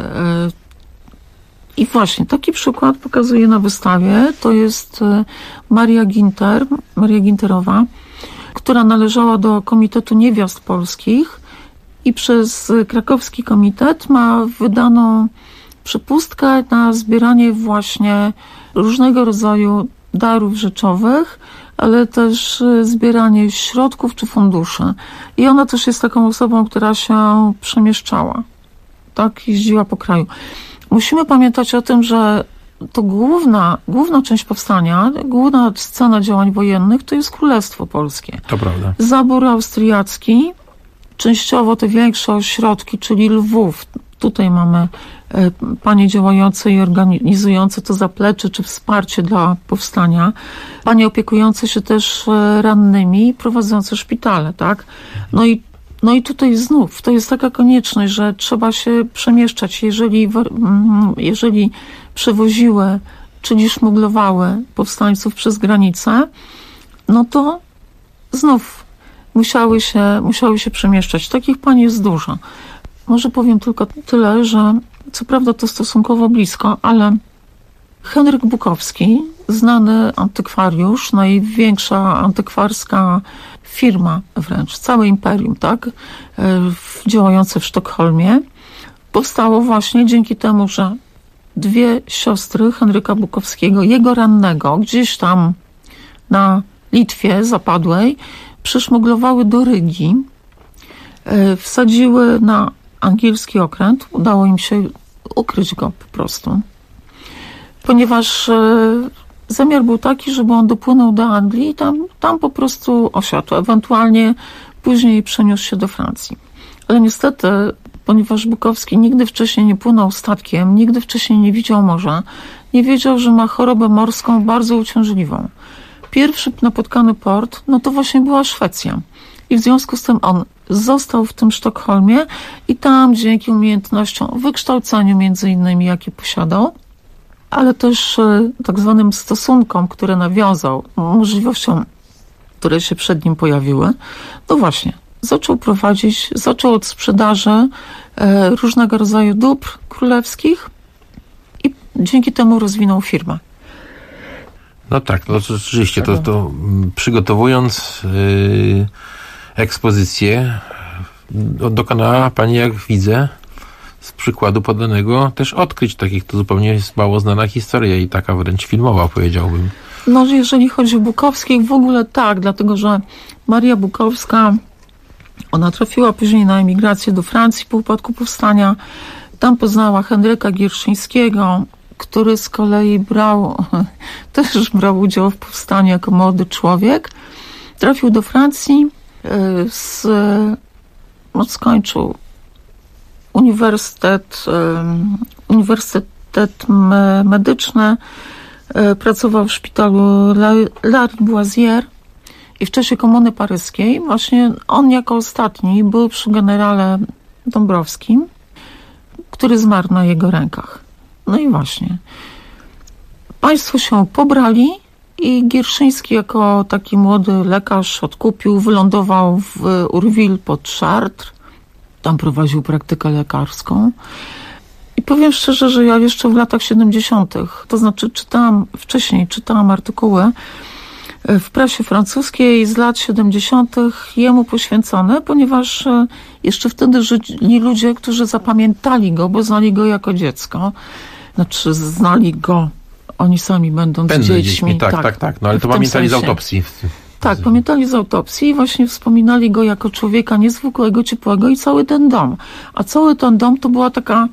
I właśnie taki przykład pokazuję na wystawie. To jest Maria Ginterowa, która należała do Komitetu Niewiast Polskich i przez krakowski komitet ma wydaną przepustkę na zbieranie właśnie różnego rodzaju darów rzeczowych, ale też zbieranie środków czy funduszy. I ona też jest taką osobą, która się przemieszczała. Tak, jeździła po kraju. Musimy pamiętać o tym, że to główna część powstania, główna scena działań wojennych to jest Królestwo Polskie. To prawda. Zabór austriacki, częściowo te większe ośrodki, czyli Lwów. Tutaj mamy panie działające i organizujące to zaplecze czy wsparcie dla powstania. Panie opiekujące się też rannymi, prowadzące szpitale, tak? No i tutaj znów, to jest taka konieczność, że trzeba się przemieszczać. Jeżeli przewoziły, czyli szmuglowały powstańców przez granicę, no to znów musiały się przemieszczać. Takich pań jest dużo. Może powiem tylko tyle, że co prawda to stosunkowo blisko, ale Henryk Bukowski, znany antykwariusz, największa antykwarska firma wręcz, całe imperium, tak, działające w Sztokholmie, powstało właśnie dzięki temu, że dwie siostry Henryka Bukowskiego, jego rannego, gdzieś tam na Litwie Zapadłej, przyszmuglowały do Rygi, wsadziły na angielski okręt, udało im się ukryć go po prostu, ponieważ zamiar był taki, żeby on dopłynął do Anglii i tam po prostu osiadł, ewentualnie później przeniósł się do Francji. Ale niestety, ponieważ Bukowski nigdy wcześniej nie płynął statkiem, nigdy wcześniej nie widział morza, nie wiedział, że ma chorobę morską bardzo uciążliwą. Pierwszy napotkany port, no to właśnie była Szwecja. I w związku z tym on został w tym Sztokholmie i tam dzięki umiejętnościom, wykształceniu między innymi, jakie posiadał, ale też tak zwanym stosunkom, które nawiązał, możliwościom, które się przed nim pojawiły, no właśnie, zaczął od sprzedaży różnego rodzaju dóbr królewskich i dzięki temu rozwinął firmę. No tak, no rzeczywiście, to przygotowując ekspozycję, dokonała pani, jak widzę, z przykładu podanego też odkryć takich, to zupełnie jest mało znana historia i taka wręcz filmowa, powiedziałbym. No, jeżeli chodzi o Bukowskich, w ogóle tak, dlatego że Maria Bukowska, ona trafiła później na emigrację do Francji po upadku powstania. Tam poznała Henryka Gierszyńskiego, który z kolei też brał udział w powstaniu jako młody człowiek. Trafił do Francji, skończył uniwersytet medyczny, pracował w szpitalu Lariboisière i w czasie Komuny Paryskiej właśnie on jako ostatni był przy generale Dąbrowskim, który zmarł na jego rękach. No i właśnie. Państwo się pobrali i Gierszyński jako taki młody lekarz odkupił, wylądował w Urville pod Chartres. Tam prowadził praktykę lekarską. I powiem szczerze, że ja jeszcze w latach 70., to znaczy czytałam artykuły w prasie francuskiej z lat 70. jemu poświęcone, ponieważ jeszcze wtedy żyli ludzie, którzy zapamiętali go, bo znali go jako dziecko. Znaczy znali go, oni sami będąc dziećmi. Tak. No ale to pamiętali z autopsji. Tak, pamiętali z autopsji i właśnie wspominali go jako człowieka niezwykłego, ciepłego i cały ten dom. A cały ten dom to była taka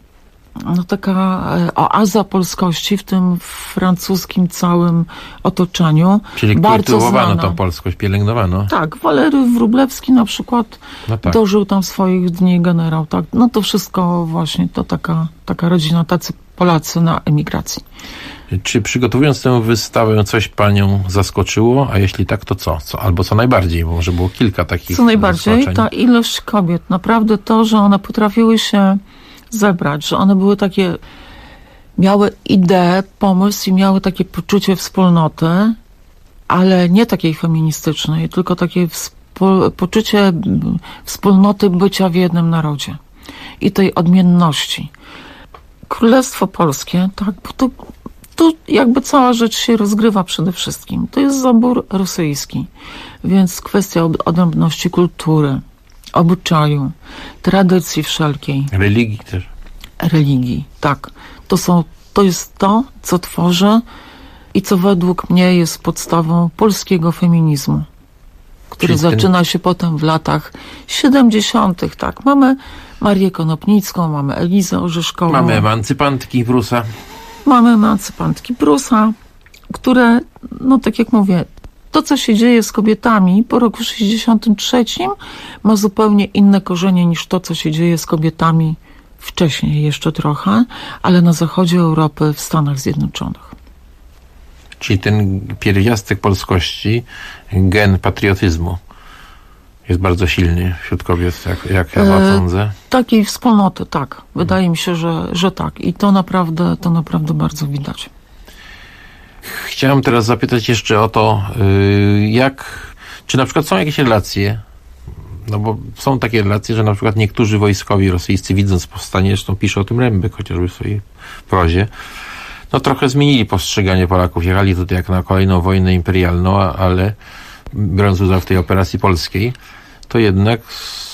oaza polskości w tym francuskim całym otoczeniu. Czyli kultywowano tą polskość, pielęgnowano. Tak, Walery Wróblewski na przykład dożył tam swoich dni, generał. Tak. No to wszystko właśnie to taka rodzina, tacy Polacy na emigracji. Czy przygotowując tę wystawę coś panią zaskoczyło? A jeśli tak, to co? Albo co najbardziej? Bo może było kilka takich Co najbardziej? zaskoczeń. Ta ilość kobiet. Naprawdę to, że one potrafiły się zebrać, że one były takie, miały ideę, pomysł i miały takie poczucie wspólnoty, ale nie takiej feministycznej, tylko takie poczucie wspólnoty bycia w jednym narodzie i tej odmienności. Królestwo Polskie, tak, bo tu jakby cała rzecz się rozgrywa przede wszystkim. To jest zabór rosyjski, więc kwestia odrębności kultury, obyczaju, tradycji wszelkiej. Religii też. Religii, tak. To jest to, co tworzy i co według mnie jest podstawą polskiego feminizmu, który zaczyna się potem w latach 70. Tak, mamy Marię Konopnicką, mamy Elizę Orzeszkową. Mamy emancypantki Prusa. Które, no tak jak mówię, to co się dzieje z kobietami po roku 63 ma zupełnie inne korzenie niż to, co się dzieje z kobietami wcześniej jeszcze trochę, ale na zachodzie Europy, w Stanach Zjednoczonych. Czyli ten pierwiastek polskości, gen patriotyzmu jest bardzo silny wśród kobiet, jak ja sądzę. Takiej wspólnoty, tak. Wydaje mi się, że tak. I to naprawdę bardzo widać. Chciałem teraz zapytać jeszcze o to, czy na przykład są jakieś relacje, no bo są takie relacje, że na przykład niektórzy wojskowi rosyjscy, widząc powstanie, zresztą pisze o tym Rembek chociażby w swojej prozie, no trochę zmienili postrzeganie Polaków. Jechali tutaj jak na kolejną wojnę imperialną, ale biorąc udział w tej operacji polskiej, to jednak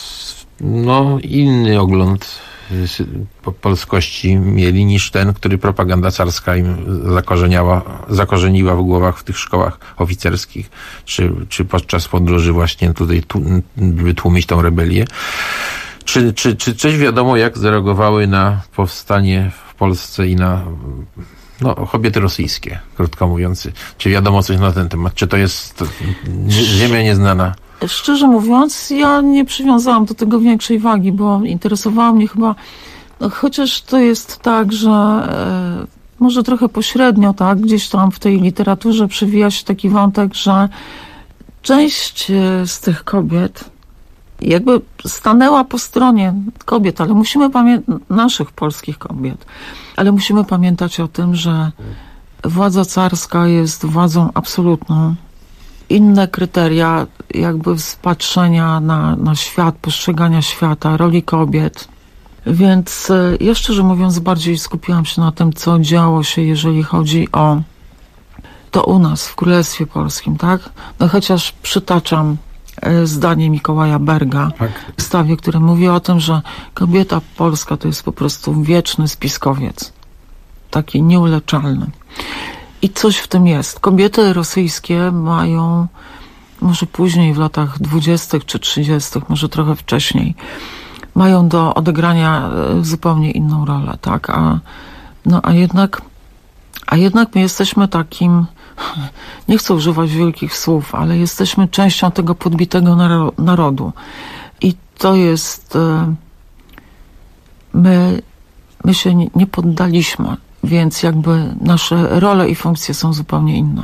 no inny ogląd polskości mieli niż ten, który propaganda carska im zakorzeniła w głowach w tych szkołach oficerskich, czy podczas podróży właśnie tutaj, by tłumić tą rebelię. Czy coś wiadomo, jak zareagowały na powstanie w Polsce i na kobiety rosyjskie, krótko mówiąc? Czy wiadomo coś na ten temat? Czy to jest ziemia nieznana? Szczerze mówiąc, ja nie przywiązałam do tego większej wagi, bo interesowało mnie chyba, chociaż to jest tak, że może trochę pośrednio, tak, gdzieś tam w tej literaturze przewija się taki wątek, że część z tych kobiet jakby stanęła po stronie kobiet, ale musimy naszych polskich kobiet, ale musimy pamiętać o tym, że władza carska jest władzą absolutną. Inne kryteria jakby patrzenia na świat, postrzegania świata, roli kobiet. Więc ja szczerze mówiąc bardziej skupiłam się na tym, co działo się, jeżeli chodzi o to u nas w Królestwie Polskim, tak? No chociaż przytaczam zdanie Mikołaja Berga w wystawie, które mówi o tym, że kobieta polska to jest po prostu wieczny spiskowiec. Taki nieuleczalny. I coś w tym jest. Kobiety rosyjskie mają, może później w latach 20. czy 30., może trochę wcześniej, mają do odegrania zupełnie inną rolę, tak? A jednak my jesteśmy takim, nie chcę używać wielkich słów, ale jesteśmy częścią tego podbitego narodu. I to jest, my się nie poddaliśmy. Więc jakby nasze role i funkcje są zupełnie inne.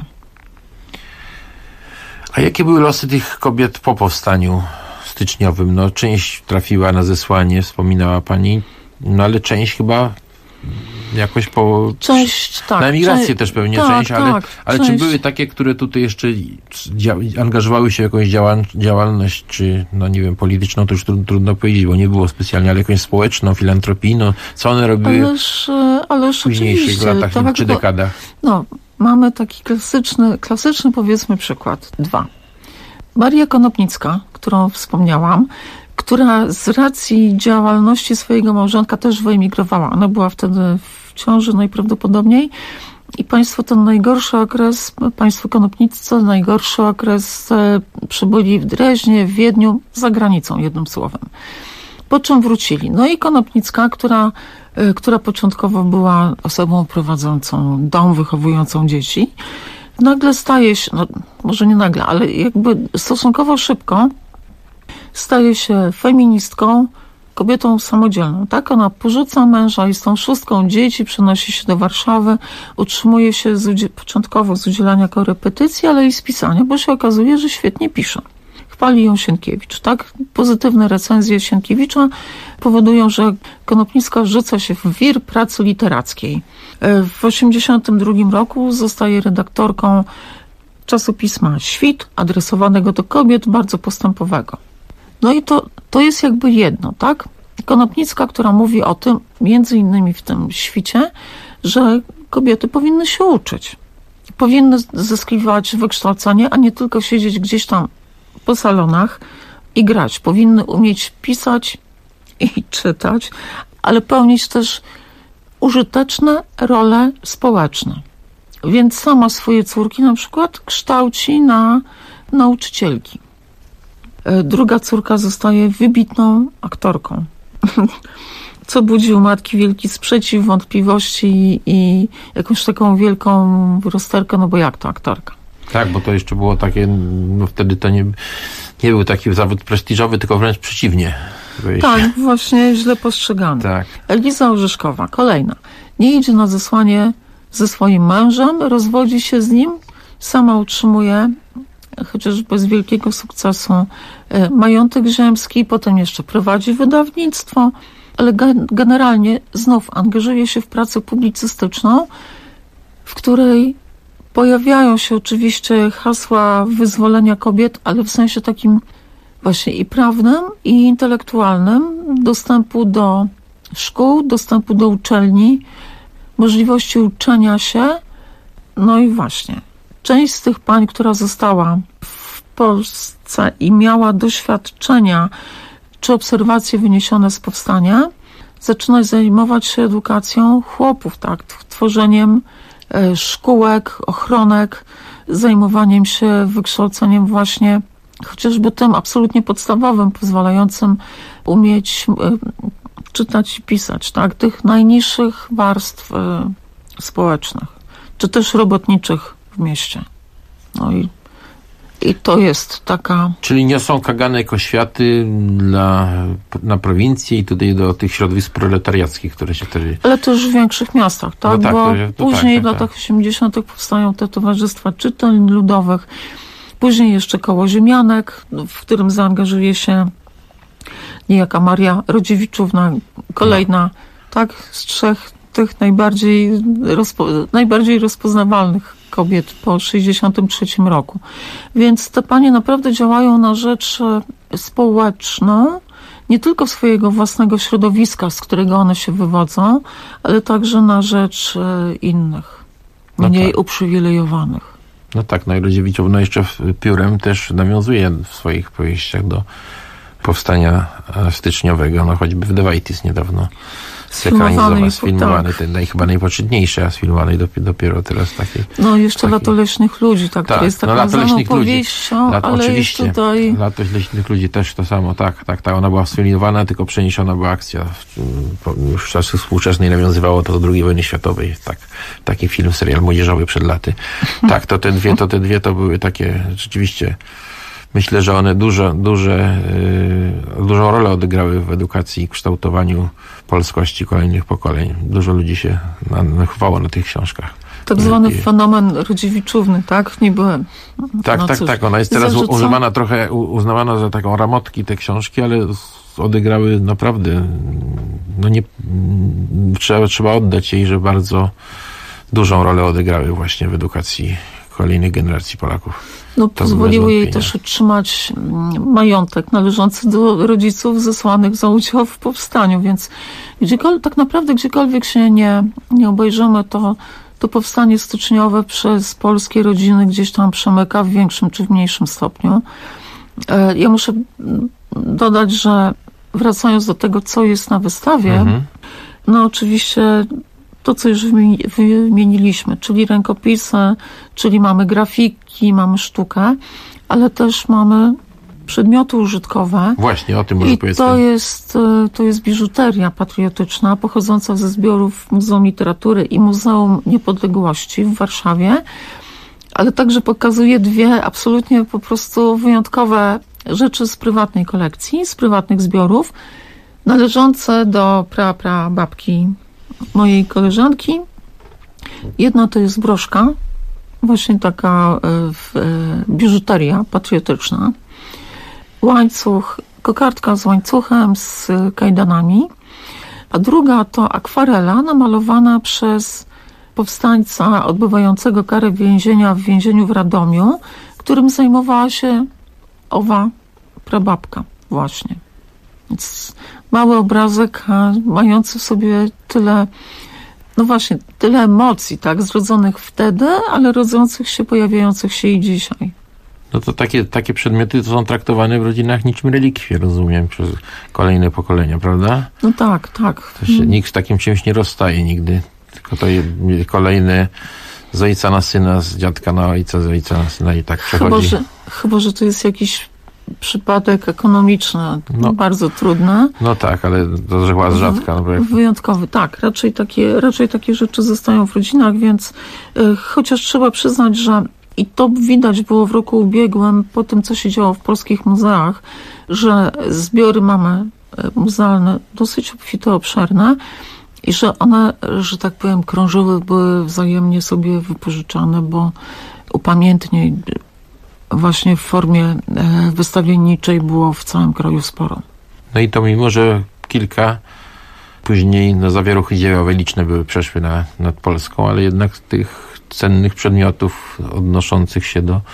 A jakie były losy tych kobiet po powstaniu styczniowym? No, część trafiła na zesłanie, wspominała pani, no ale część chyba jakoś na emigrację też pewnie część, ale czy były takie, które tutaj jeszcze angażowały się w jakąś działalność, czy no nie wiem, polityczną, to już trudno powiedzieć, bo nie było specjalnie, ale jakąś społeczną, filantropijną, co one robiły ależ w późniejszych latach czy dekadach? No, mamy taki klasyczny powiedzmy przykład. 2. Maria Konopnicka, którą wspomniałam, która z racji działalności swojego małżonka też wyemigrowała. Ona była wtedy w ciąży najprawdopodobniej i państwo konopniccy najgorszy okres przebyli w Dreźnie, w Wiedniu, za granicą, jednym słowem. Po czym wrócili. No i Konopnicka, która początkowo była osobą prowadzącą dom, wychowującą dzieci, nagle staje się, no może nie nagle, ale jakby stosunkowo szybko staje się feministką, kobietą samodzielną. Tak, ona porzuca męża i z tą 6 dzieci przenosi się do Warszawy, utrzymuje się początkowo z udzielania korepetycji, ale i z pisania, bo się okazuje, że świetnie pisze. Chwali ją Sienkiewicz, tak? Pozytywne recenzje Sienkiewicza powodują, że Konopnicka rzuca się w wir pracy literackiej. W 1982 roku zostaje redaktorką czasopisma Świt, adresowanego do kobiet, bardzo postępowego. No i to jest jakby jedno, tak? Konopnicka, która mówi o tym, między innymi w tym Świcie, że kobiety powinny się uczyć. Powinny zyskiwać wykształcenie, a nie tylko siedzieć gdzieś tam po salonach i grać. Powinny umieć pisać i czytać, ale pełnić też użyteczne role społeczne. Więc sama swoje córki na przykład kształci na nauczycielki. Druga córka zostaje wybitną aktorką, co budzi u matki wielki sprzeciw, wątpliwości i jakąś taką wielką rozterkę, no bo jak to aktorka? Tak, bo to jeszcze było takie, no wtedy to nie był taki zawód prestiżowy, tylko wręcz przeciwnie. Tak, właśnie źle postrzegany. Tak. Eliza Orzeszkowa, kolejna. Nie idzie na zesłanie ze swoim mężem, rozwodzi się z nim, sama utrzymuje, chociaż bez wielkiego sukcesu, majątek ziemski, potem jeszcze prowadzi wydawnictwo, ale generalnie znów angażuje się w pracę publicystyczną, w której pojawiają się oczywiście hasła wyzwolenia kobiet, ale w sensie takim właśnie i prawnym, i intelektualnym, dostępu do szkół, dostępu do uczelni, możliwości uczenia się. No i właśnie, część z tych pań, która została w Polsce i miała doświadczenia czy obserwacje wyniesione z powstania, zaczyna zajmować się edukacją chłopów, tak, tworzeniem szkółek, ochronek, zajmowaniem się wykształceniem właśnie chociażby tym absolutnie podstawowym, pozwalającym umieć czytać i pisać, tak, tych najniższych warstw społecznych, czy też robotniczych w mieście. No i to jest taka... Czyli niosą kaganek oświaty na prowincję i tutaj do tych środowisk proletariackich, które się wtedy... Ale też w większych miastach, tak? No tak, bo później w latach 80. powstają te towarzystwa czytelń ludowych, później jeszcze koło ziemianek, w którym zaangażuje się niejaka Maria Rodziewiczówna, kolejna, tak, z trzech tych najbardziej rozpoznawalnych kobiet po 1963 roku. Więc te panie naprawdę działają na rzecz społeczną, nie tylko swojego własnego środowiska, z którego one się wywodzą, ale także na rzecz innych, mniej uprzywilejowanych. No tak, no i Rodziewiczówna jeszcze piórem też nawiązuje w swoich powieściach do powstania styczniowego, no choćby w Dewajtis niedawno sfilmowany, ten chyba najpoczytniejszy, a sfilmowany dopiero teraz takiej... No jeszcze Lato leśnych ludzi, tak, to jest taka znaną powieścią, ale oczywiście, jest tutaj... Lato leśnych ludzi też to samo, tak, ona była sfilmowana, tylko przeniesiona była akcja. Już w czasach współczesnej nawiązywało to do II wojny światowej, tak, taki film, serial młodzieżowy przed laty. Tak, te dwie to były takie rzeczywiście... Myślę, że one dużą rolę odegrały w edukacji i kształtowaniu polskości kolejnych pokoleń. Dużo ludzi się nachowało na tych książkach. Tak zwany fenomen Rodziewiczówny, tak? Niby. Tak. Ona jest teraz uznawana za taką ramotki te książki, ale odegrały naprawdę, no nie, trzeba oddać jej, że bardzo dużą rolę odegrały właśnie w edukacji kolejnych generacji Polaków. No, pozwoliły jej też utrzymać majątek należący do rodziców zesłanych za udział w powstaniu, więc tak naprawdę gdziekolwiek się nie obejrzymy, to powstanie styczniowe przez polskie rodziny gdzieś tam przemyka w większym czy w mniejszym stopniu. Ja muszę dodać, że wracając do tego, co jest na wystawie, no oczywiście to, co już wymieniliśmy, czyli rękopisy, czyli mamy grafiki, mamy sztukę, ale też mamy przedmioty użytkowe. Właśnie, o tym może powiedzmy. To jest biżuteria patriotyczna pochodząca ze zbiorów Muzeum Literatury i Muzeum Niepodległości w Warszawie, ale także pokazuje dwie absolutnie po prostu wyjątkowe rzeczy z prywatnej kolekcji, z prywatnych zbiorów, należące do prababki mojej koleżanki. Jedna to jest broszka, właśnie taka biżuteria patriotyczna. Łańcuch, kokardka z łańcuchem, z kajdanami. A druga to akwarela namalowana przez powstańca odbywającego karę więzienia w więzieniu w Radomiu, którym zajmowała się owa prababka właśnie. Więc mały obrazek, mający w sobie tyle emocji, tak, zrodzonych wtedy, ale rodzących się, pojawiających się i dzisiaj. No to takie przedmioty to są traktowane w rodzinach niczym relikwie, rozumiem, przez kolejne pokolenia, prawda? No tak. To się nikt z takim czymś nie rozstaje nigdy, tylko to kolejne z ojca na syna, z dziadka na ojca, z ojca na syna i tak przechodzi. Chyba, że to jest jakiś przypadek ekonomiczny, bardzo trudny. No tak, ale to chyba z rzadka. No wyjątkowy, tak. Raczej takie rzeczy zostają w rodzinach, więc chociaż trzeba przyznać, że i to widać było w roku ubiegłym, po tym, co się działo w polskich muzeach, że zbiory mamy muzealne dosyć obfite, obszerne i że one, że tak powiem, krążyły, były wzajemnie sobie wypożyczane, bo upamiętnień właśnie w formie wystawienniczej było w całym kraju sporo. No i to mimo, że kilka później zawieruchy dziejowe liczne przeszły nad Polską, ale jednak tych cennych przedmiotów odnoszących się do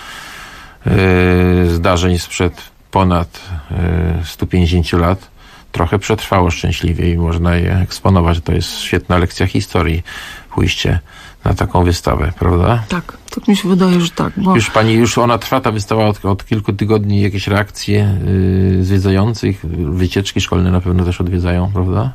zdarzeń sprzed ponad 150 lat trochę przetrwało szczęśliwie i można je eksponować. To jest świetna lekcja historii, pójście na taką wystawę, prawda? Tak mi się wydaje, że tak. Bo... Już ona trwa, ta wystawa od kilku tygodni, jakieś reakcje zwiedzających, wycieczki szkolne na pewno też odwiedzają, prawda?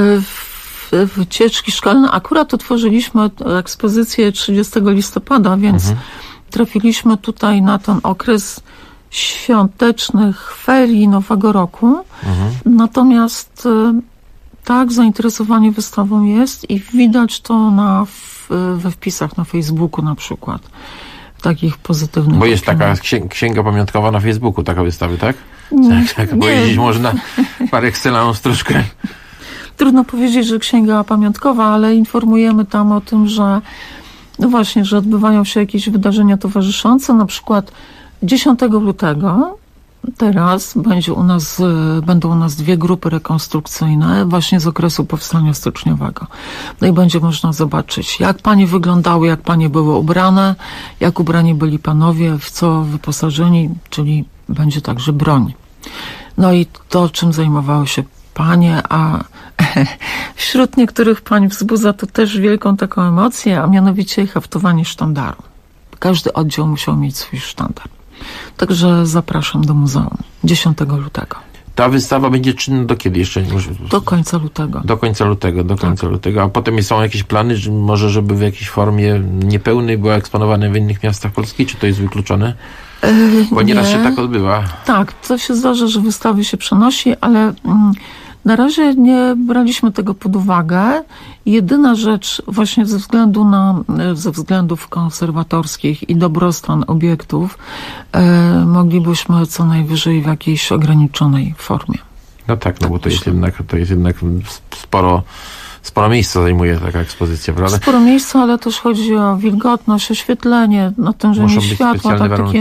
Wycieczki szkolne. Akurat otworzyliśmy ekspozycję 30 listopada, więc trafiliśmy tutaj na ten okres świątecznych ferii Nowego Roku. Natomiast tak, zainteresowanie wystawą jest i widać to we wpisach na Facebooku na przykład. Takich pozytywnych. Bo jest taka księga pamiątkowa na Facebooku, taka wystawy, tak? Powiedzieć można par excellence troszkę. Trudno powiedzieć, że księga pamiątkowa, ale informujemy tam o tym, że no właśnie, że odbywają się jakieś wydarzenia towarzyszące, na przykład 10 lutego teraz będą u nas 2 grupy rekonstrukcyjne właśnie z okresu powstania styczniowego. No i będzie można zobaczyć, jak panie wyglądały, jak panie były ubrane, jak ubrani byli panowie, w co wyposażeni, czyli będzie także broń. No i to, czym zajmowały się panie, a wśród niektórych pań wzbudza to też wielką taką emocję, a mianowicie haftowanie sztandaru. Każdy oddział musiał mieć swój sztandar. Także zapraszam do muzeum 10 lutego. Ta wystawa będzie czynna do kiedy jeszcze? Do końca lutego. Do końca lutego. A potem są jakieś plany, że może żeby w jakiejś formie niepełnej była eksponowana w innych miastach Polski? Czy to jest wykluczone? Bo nieraz się tak odbywa. Tak, to się zdarza, że wystawy się przenosi, ale na razie nie braliśmy tego pod uwagę. Jedyna rzecz właśnie ze względów konserwatorskich i dobrostan obiektów moglibyśmy co najwyżej w jakiejś ograniczonej formie. No tak, no bo to jest jednak sporo miejsca zajmuje taka ekspozycja, prawda? Sporo miejsca, ale też chodzi o wilgotność, oświetlenie, natężenie światła.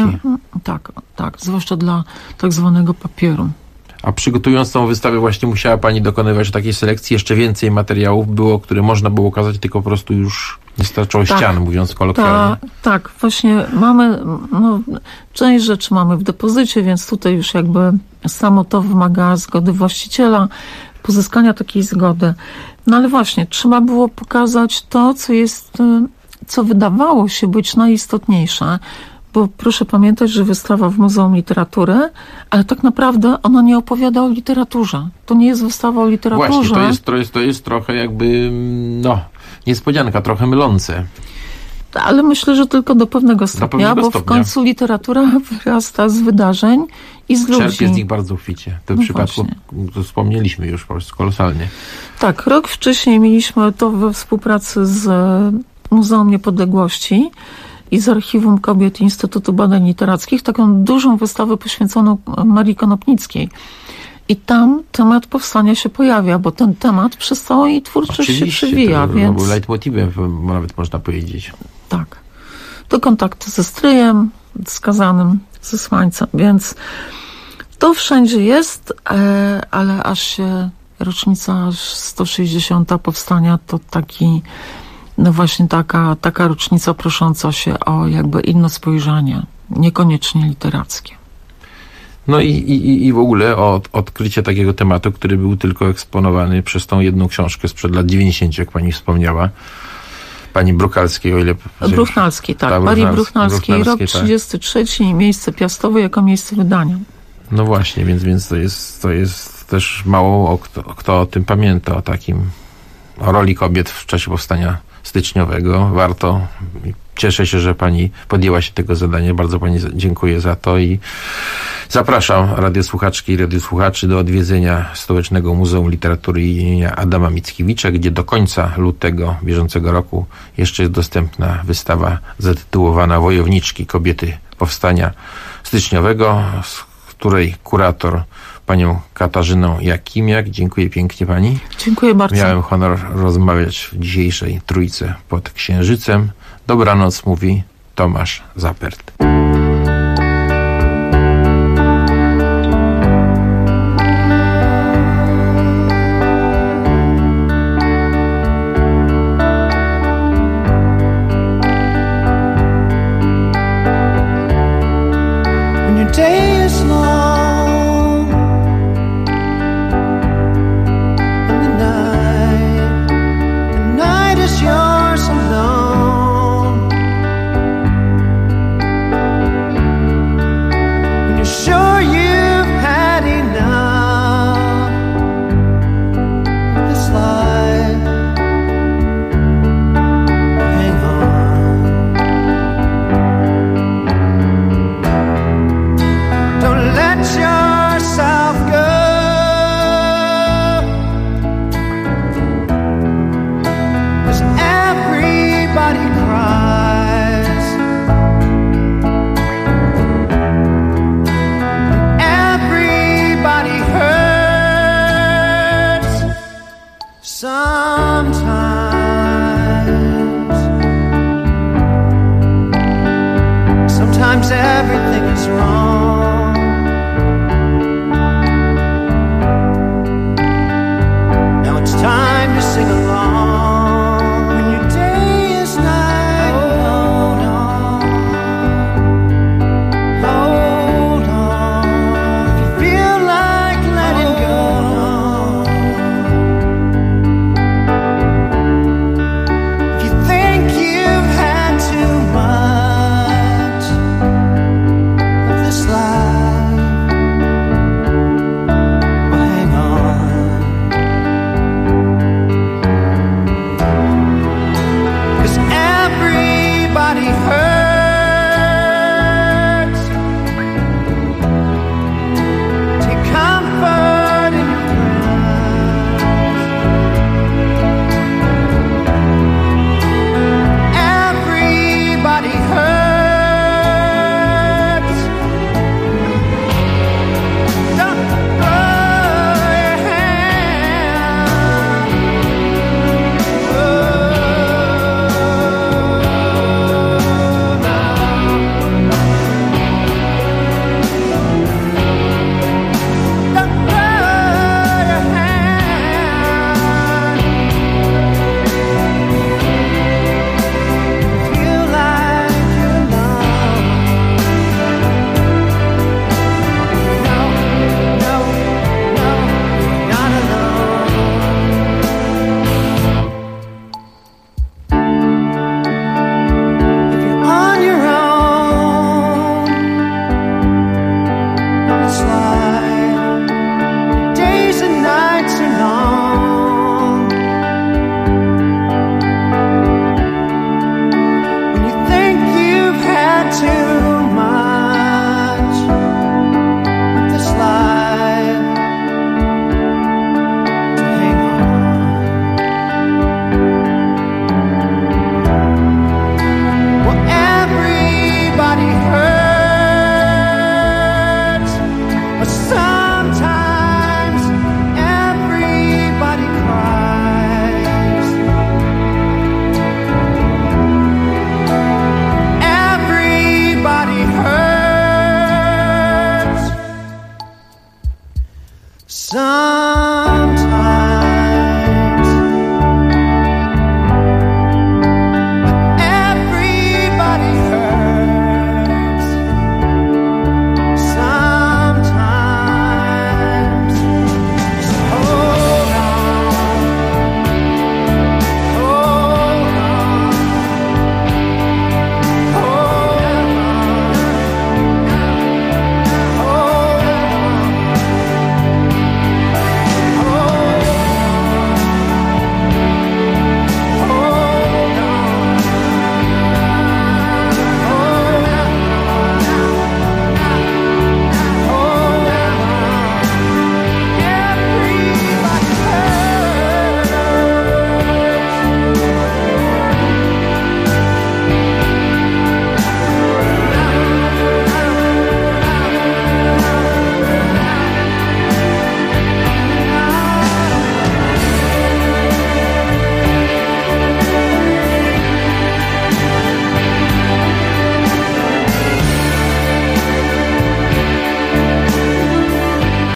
Tak, zwłaszcza dla tak zwanego papieru. A przygotując tą wystawę właśnie musiała pani dokonywać takiej selekcji, jeszcze więcej materiałów było, które można było ukazać, tylko po prostu już nie starczyło ścian, mówiąc kolokwialnie. Tak, właśnie mamy, część rzeczy mamy w depozycie, więc tutaj już jakby samo to wymaga zgody właściciela, pozyskania takiej zgody. No ale właśnie, trzeba było pokazać to, co wydawało się być najistotniejsze, bo proszę pamiętać, że wystawa w Muzeum Literatury, ale tak naprawdę ona nie opowiada o literaturze. To nie jest wystawa o literaturze. Właśnie, to jest trochę jakby, niespodzianka, trochę mylące. Ale myślę, że tylko do pewnego stopnia, bo w końcu literatura wyrasta z wydarzeń i z ludzi. Czerpie z nich bardzo chwicie. W tym przypadku to wspomnieliśmy już po prostu kolosalnie. Tak, rok wcześniej mieliśmy to we współpracy z Muzeum Niepodległości i z Archiwum Kobiet Instytutu Badań Literackich taką dużą wystawę poświęconą Marii Konopnickiej. I tam temat powstania się pojawia, bo ten temat przez całą jej twórczość się przewija. To był leitmotivem, nawet można powiedzieć. Tak. Do kontaktu ze stryjem, skazanym zesłańcem, więc to wszędzie jest, ale aż się rocznica 160 powstania to taki, właśnie taka rocznica prosząca się o jakby inne spojrzenie, niekoniecznie literackie. No i w ogóle o odkrycie takiego tematu, który był tylko eksponowany przez tą jedną książkę sprzed lat 90, jak pani wspomniała. Pani Bruchalskiej, o ile... Bruchalskiej, tak. Marii Bruchalskiej, rok 33, miejsce Piastowe jako miejsce wydania. No właśnie, więc to jest też mało kto o tym pamięta, o roli kobiet w czasie powstania styczniowego. Warto cieszę się, że pani podjęła się tego zadania. Bardzo pani dziękuję za to i zapraszam radiosłuchaczki i radiosłuchaczy do odwiedzenia Stołecznego Muzeum Literatury imienia Adama Mickiewicza, gdzie do końca lutego bieżącego roku jeszcze jest dostępna wystawa zatytułowana Wojowniczki, kobiety powstania styczniowego, z której kurator panią Katarzyną Jakimiak. Dziękuję pięknie pani. Dziękuję bardzo. Miałem honor rozmawiać w dzisiejszej Trójce pod Księżycem. Dobranoc, mówi Tomasz Zapert. Sometimes everything is wrong. Now it's time to sing along.